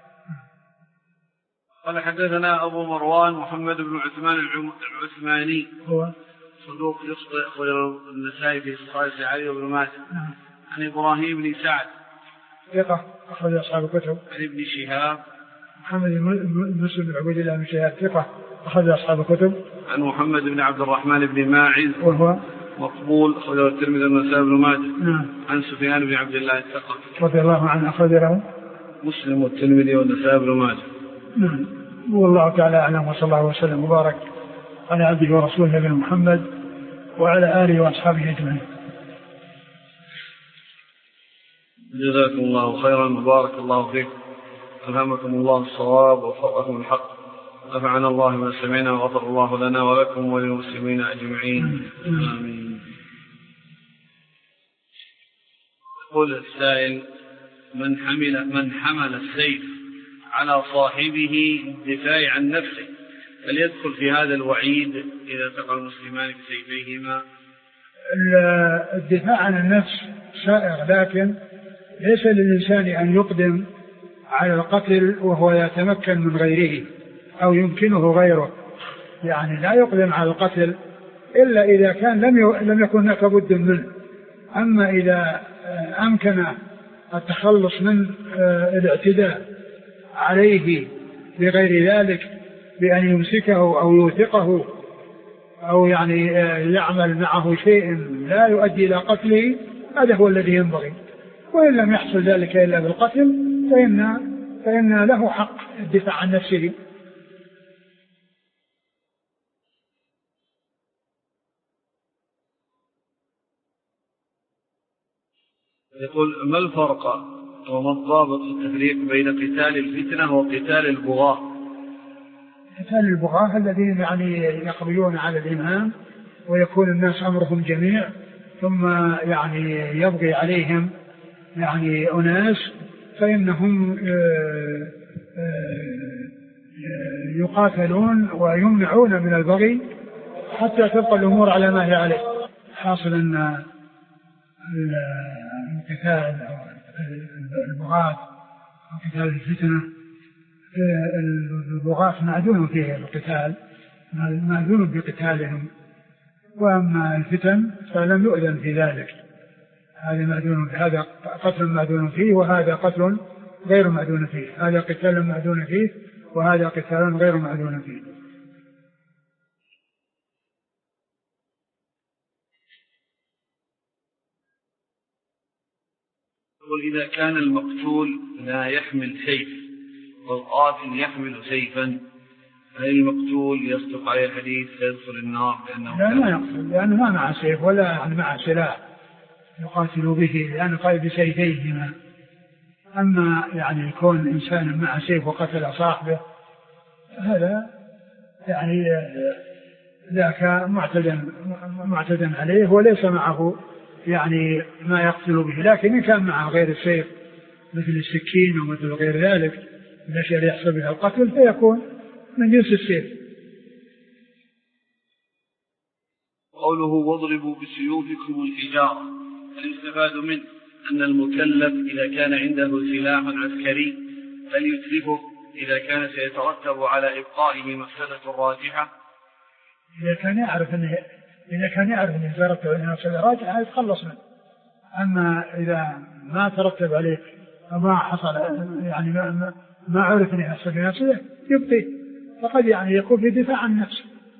قال حدثنا أبو مروان محمد بن عثمان العثماني هو صدوق يخطئ أخرجه النسائي في صحيح علي بن ماجه. عن إبراهيم بن سعد ثقة أخرج أصحاب الكتب. عن ابن شهاب محمد بن مسلم بن عبيد الله بن شهاب ثقة أخرج أصحاب الكتب. عن محمد بن عبد الرحمن بن ماعز وهو مقبول أخرجه الترمذي والنسائي بن ماجه. عن سفيان بن عبد الله الثقفي رضي الله عنه أخرج له مسلم والترمذي والنسائي بن ماجه. والله تعالى أعلم وصلى الله وسلم وبارك على عبده ورسوله نبينا محمد وعلى آله وأصحابه أجمعين. جزاكم الله خيرا وبارك الله فيكم. ألهمكم الله الصواب ووفقكم الحق. نفعنا الله ما سمعنا وغفر الله لنا ولكم وللمسلمين أجمعين. آمين. يقول السائل من حمل السيف على صاحبه للدفاع عن نفسه هل يدخل في هذا الوعيد إذا التقى المسلمان بسيفيهما؟ الدفاع عن النفس سائر لكن ليس للإنسان أن يقدم على القتل وهو يتمكن من غيره أو يمكنه غيره. يعني لا يقدم على القتل إلا إذا كان لم يكن هناك بد منه. أما إذا أمكن التخلص من الاعتداء عليه بغير ذلك بأن يمسكه أو يوثقه أو يعني يعمل معه شيء لا يؤدي إلى قتله هذا هو الذي ينبغي. وإن لم يحصل ذلك إلا بالقتل فإن له حق الدفاع عن نفسه. يقول ما الفرق وما الضابط في التفريق بين قتال الفتنة وقتال البغاة؟ قتال البغاة الذين يعني يقبلون على الإمام ويكون الناس أمرهم جميع ثم يعني يبغي عليهم يعني أناس فإنهم يقاتلون ويمنعون من البغي حتى تبقى الأمور على ما هي عليه. حاصل أن القتال البغاة وقتال الفتنة البغاة معدون فيه القتال معدون بقتالهم وأما الفتن فلم يؤذن في ذلك. هذا قتل معدون فيه وهذا قتل غير معدون فيه. هذا قتال معدون فيه وهذا قتال غير معدون فيه. وإذا كان المقتول لا يحمل سيف والقاتل يحمل سيفا هل المقتول يصدق عليه الحديث فيدخل النار؟ لا ما يقتل لأنه ما معه سيف ولا يعني معه سلاح يقاتل به لأنه قال بسيفيهما. أما يعني يكون إنسان معه سيف وقتل صاحبه هذا يعني ذاك معتدى عليه وليس معه يعني ما يقتل به. لكن إن كان معه غير السيف مثل السكين ومثل غير ذلك من الأشياء يحصل بها القتل فيكون من جنس السيف. قوله واضربوا بسيوفكم الحجارة هل يستفاد منه أن المكلف إذا كان عنده سلاح عسكري هل يتلفه إذا كان سيترتب على إبقائه مفسدة راجحة؟ إذا كان يعرف أنه يترتب عليه مفسدة راجحة يتخلص منه. أما إذا ما ترتب عليه وما حصل يعني ما عرف أن يحصل بنفسه يبقي فقد يعني يكون في دفاع عن نفسه.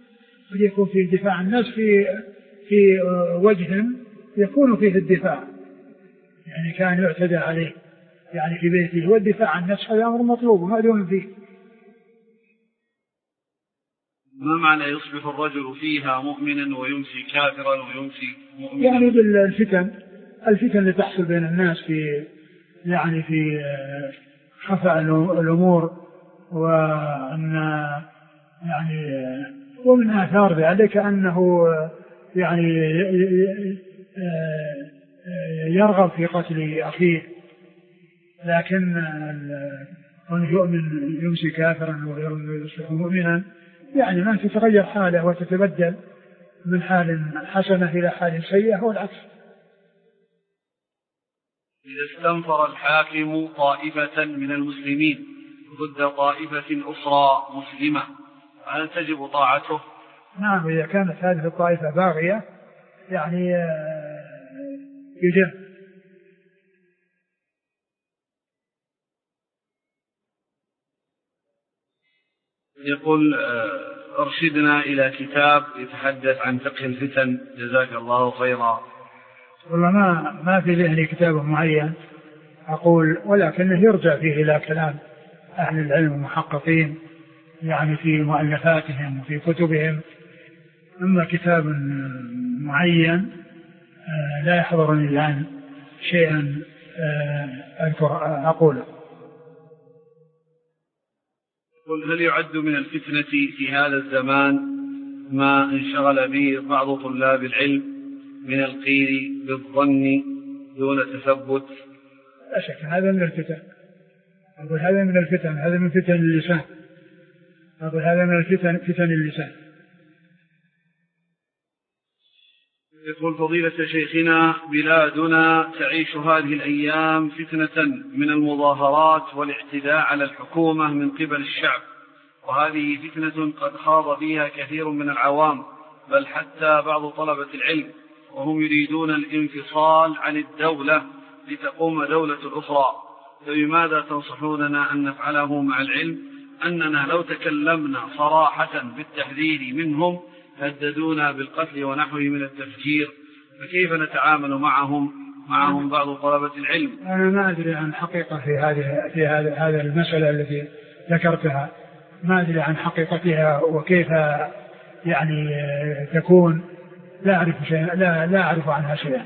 قد يكون فيه دفاع عن الناس في وجه يكون فيه الدفاع، يعني كان يعتدى عليه يعني في بيته، والدفاع عن النفس هذا أمر مطلوب ومأذون فيه. ما معنى يصبح الرجل فيها مؤمنا ويمسي كافرا ويمسي مؤمنا؟ يعني بالفتن اللي تحصل بين الناس في يعني في خفاء الأمور، وأن يعني ومن آثار ذلك أنه يعني يرغب في قتل أخيه، لكن يؤمن يمسي كافرا ويصبح مؤمنا يعني ما تتغير حاله وتتبدل من حال حسنة إلى حال سيئة والعكس. إذا استنفر الحاكم طائفة من المسلمين ضد طائفة أخرى مسلمة هل تجب طاعته؟ نعم، إذا كانت هذه الطائفة باغية يعني يجب. يقول أرشدنا إلى كتاب يتحدث عن فقه الفتن جزاك الله خيرا. والله ما في ذهني كتاب معين أقول، ولكنه يرجع فيه إلى كلام أهل العلم المحققين يعني في مؤلفاتهم وفي كتبهم. أما كتاب معين لا يحضرني الآن شيئا أقوله. قل هل يعد من الفتنة في هذا الزمان ما انشغل به بعض طلاب العلم من القيل بالظن دون تثبت؟ لا شك هذا من الفتن. أقول هذا من الفتن، هذا من فتن اللسان. أقول هذا من فتن اللسان. يقول فضيلة شيخنا بلادنا تعيش هذه الأيام فتنة من المظاهرات والاعتداء على الحكومة من قبل الشعب، وهذه فتنة قد خاض فيها كثير من العوام بل حتى بعض طلبة العلم، وهم يريدون الانفصال عن الدولة لتقوم دولة أخرى، فبماذا تنصحوننا أن نفعله مع العلم أننا لو تكلمنا صراحة بالتحذير منهم هددونا بالقتل ونحوه من التفجير، فكيف نتعامل معهم بعض طلبة العلم؟ أنا ما أدري عن حقيقة في هذه المسألة التي ذكرتها، ما أدري عن حقيقتها وكيف يعني تكون، لا أعرف عنها شيئا.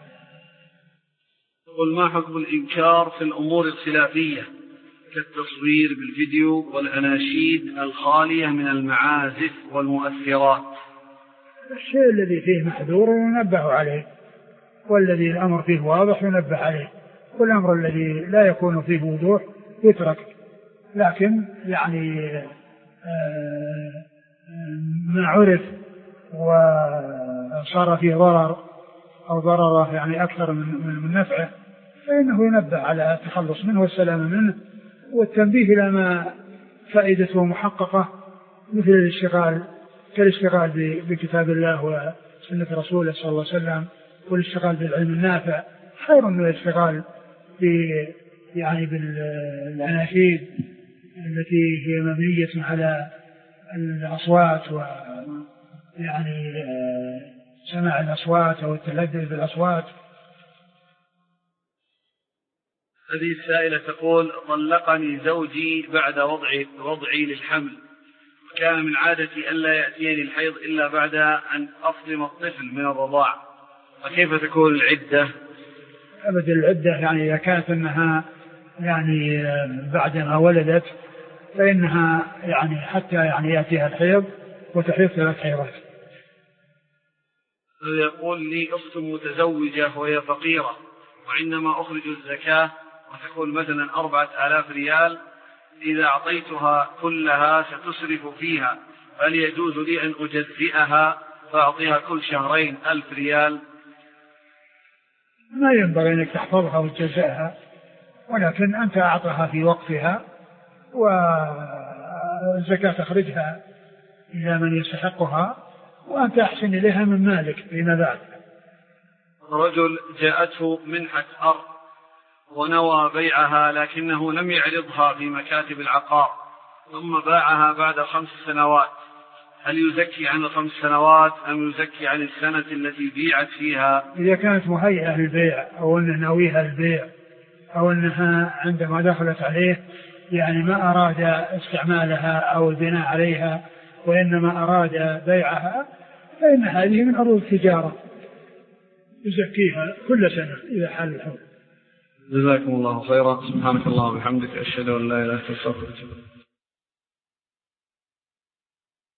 قل ما حكم الإنكار في الأمور الخلافية كالتصوير بالفيديو والأناشيد الخالية من المعازف والمؤثرات؟ الشيء الذي فيه محذور ينبه عليه، والذي الأمر فيه واضح ينبه عليه، والأمر الذي لا يكون فيه وضوح يترك. لكن يعني ما عرف وصار فيه ضرر أو ضرره يعني أكثر من نفعه فإنه ينبه على التخلص منه والسلام منه، والتنبيه إلى ما فائدته محققة، مثل الاشتغال بكتاب الله وسنة رسوله صلى الله عليه وسلم، والاشتغال بالعلم النافع خير من الاشتغال يعني بالأناشيد التي هي مبنية على الأصوات ويعني سماع الأصوات أو التلذذ بالأصوات. هذه السائلة تقول طلقني زوجي بعد وضعي للحمل، وكان من عادتي ألا يأتيني الحيض إلا بعد أن أصدم الطفل من الرضاع، فكيف تكون العدة؟ أبدا العدة يعني إذا كانت أنها يعني بعد ما ولدت فإنها يعني حتى يعني يأتيها الحيض وتحيض 3 حيضات. يقول لي أخت متزوجة وهي فقيرة، وعندما أخرج الزكاة وتقول مثلا 4000 ريال إذا أعطيتها كلها ستسرف فيها، هل يجوز لي أن أجزئها فأعطيها كل شهرين 1000 ريال؟ ما ينبغي أنك تحفظها وتجزئها، ولكن أنت أعطها في وقتها والزكاة تخرجها إلى من يستحقها، وأنت أحسن إليها من مالك فيما بعد. رجل جاءته منحة أرض ونوى بيعها لكنه لم يعرضها في مكاتب العقار ثم باعها بعد 5 سنوات، هل يزكي عن 5 سنوات أم يزكي عن السنة التي بيعت فيها؟ إذا كانت مهيئة للبيع أو أنه ناويها البيع أو أنها عندما دخلت عليه يعني ما أراد استعمالها أو البناء عليها وإنما أراد بيعها، فإن هذه من عروض التجارة يزكيها كل سنة إذا حال الحول. جزاكم الله خيرا. سبحانك اللهم وبحمدك، أشهد أن لا إله إلا أنت، أستغفرك.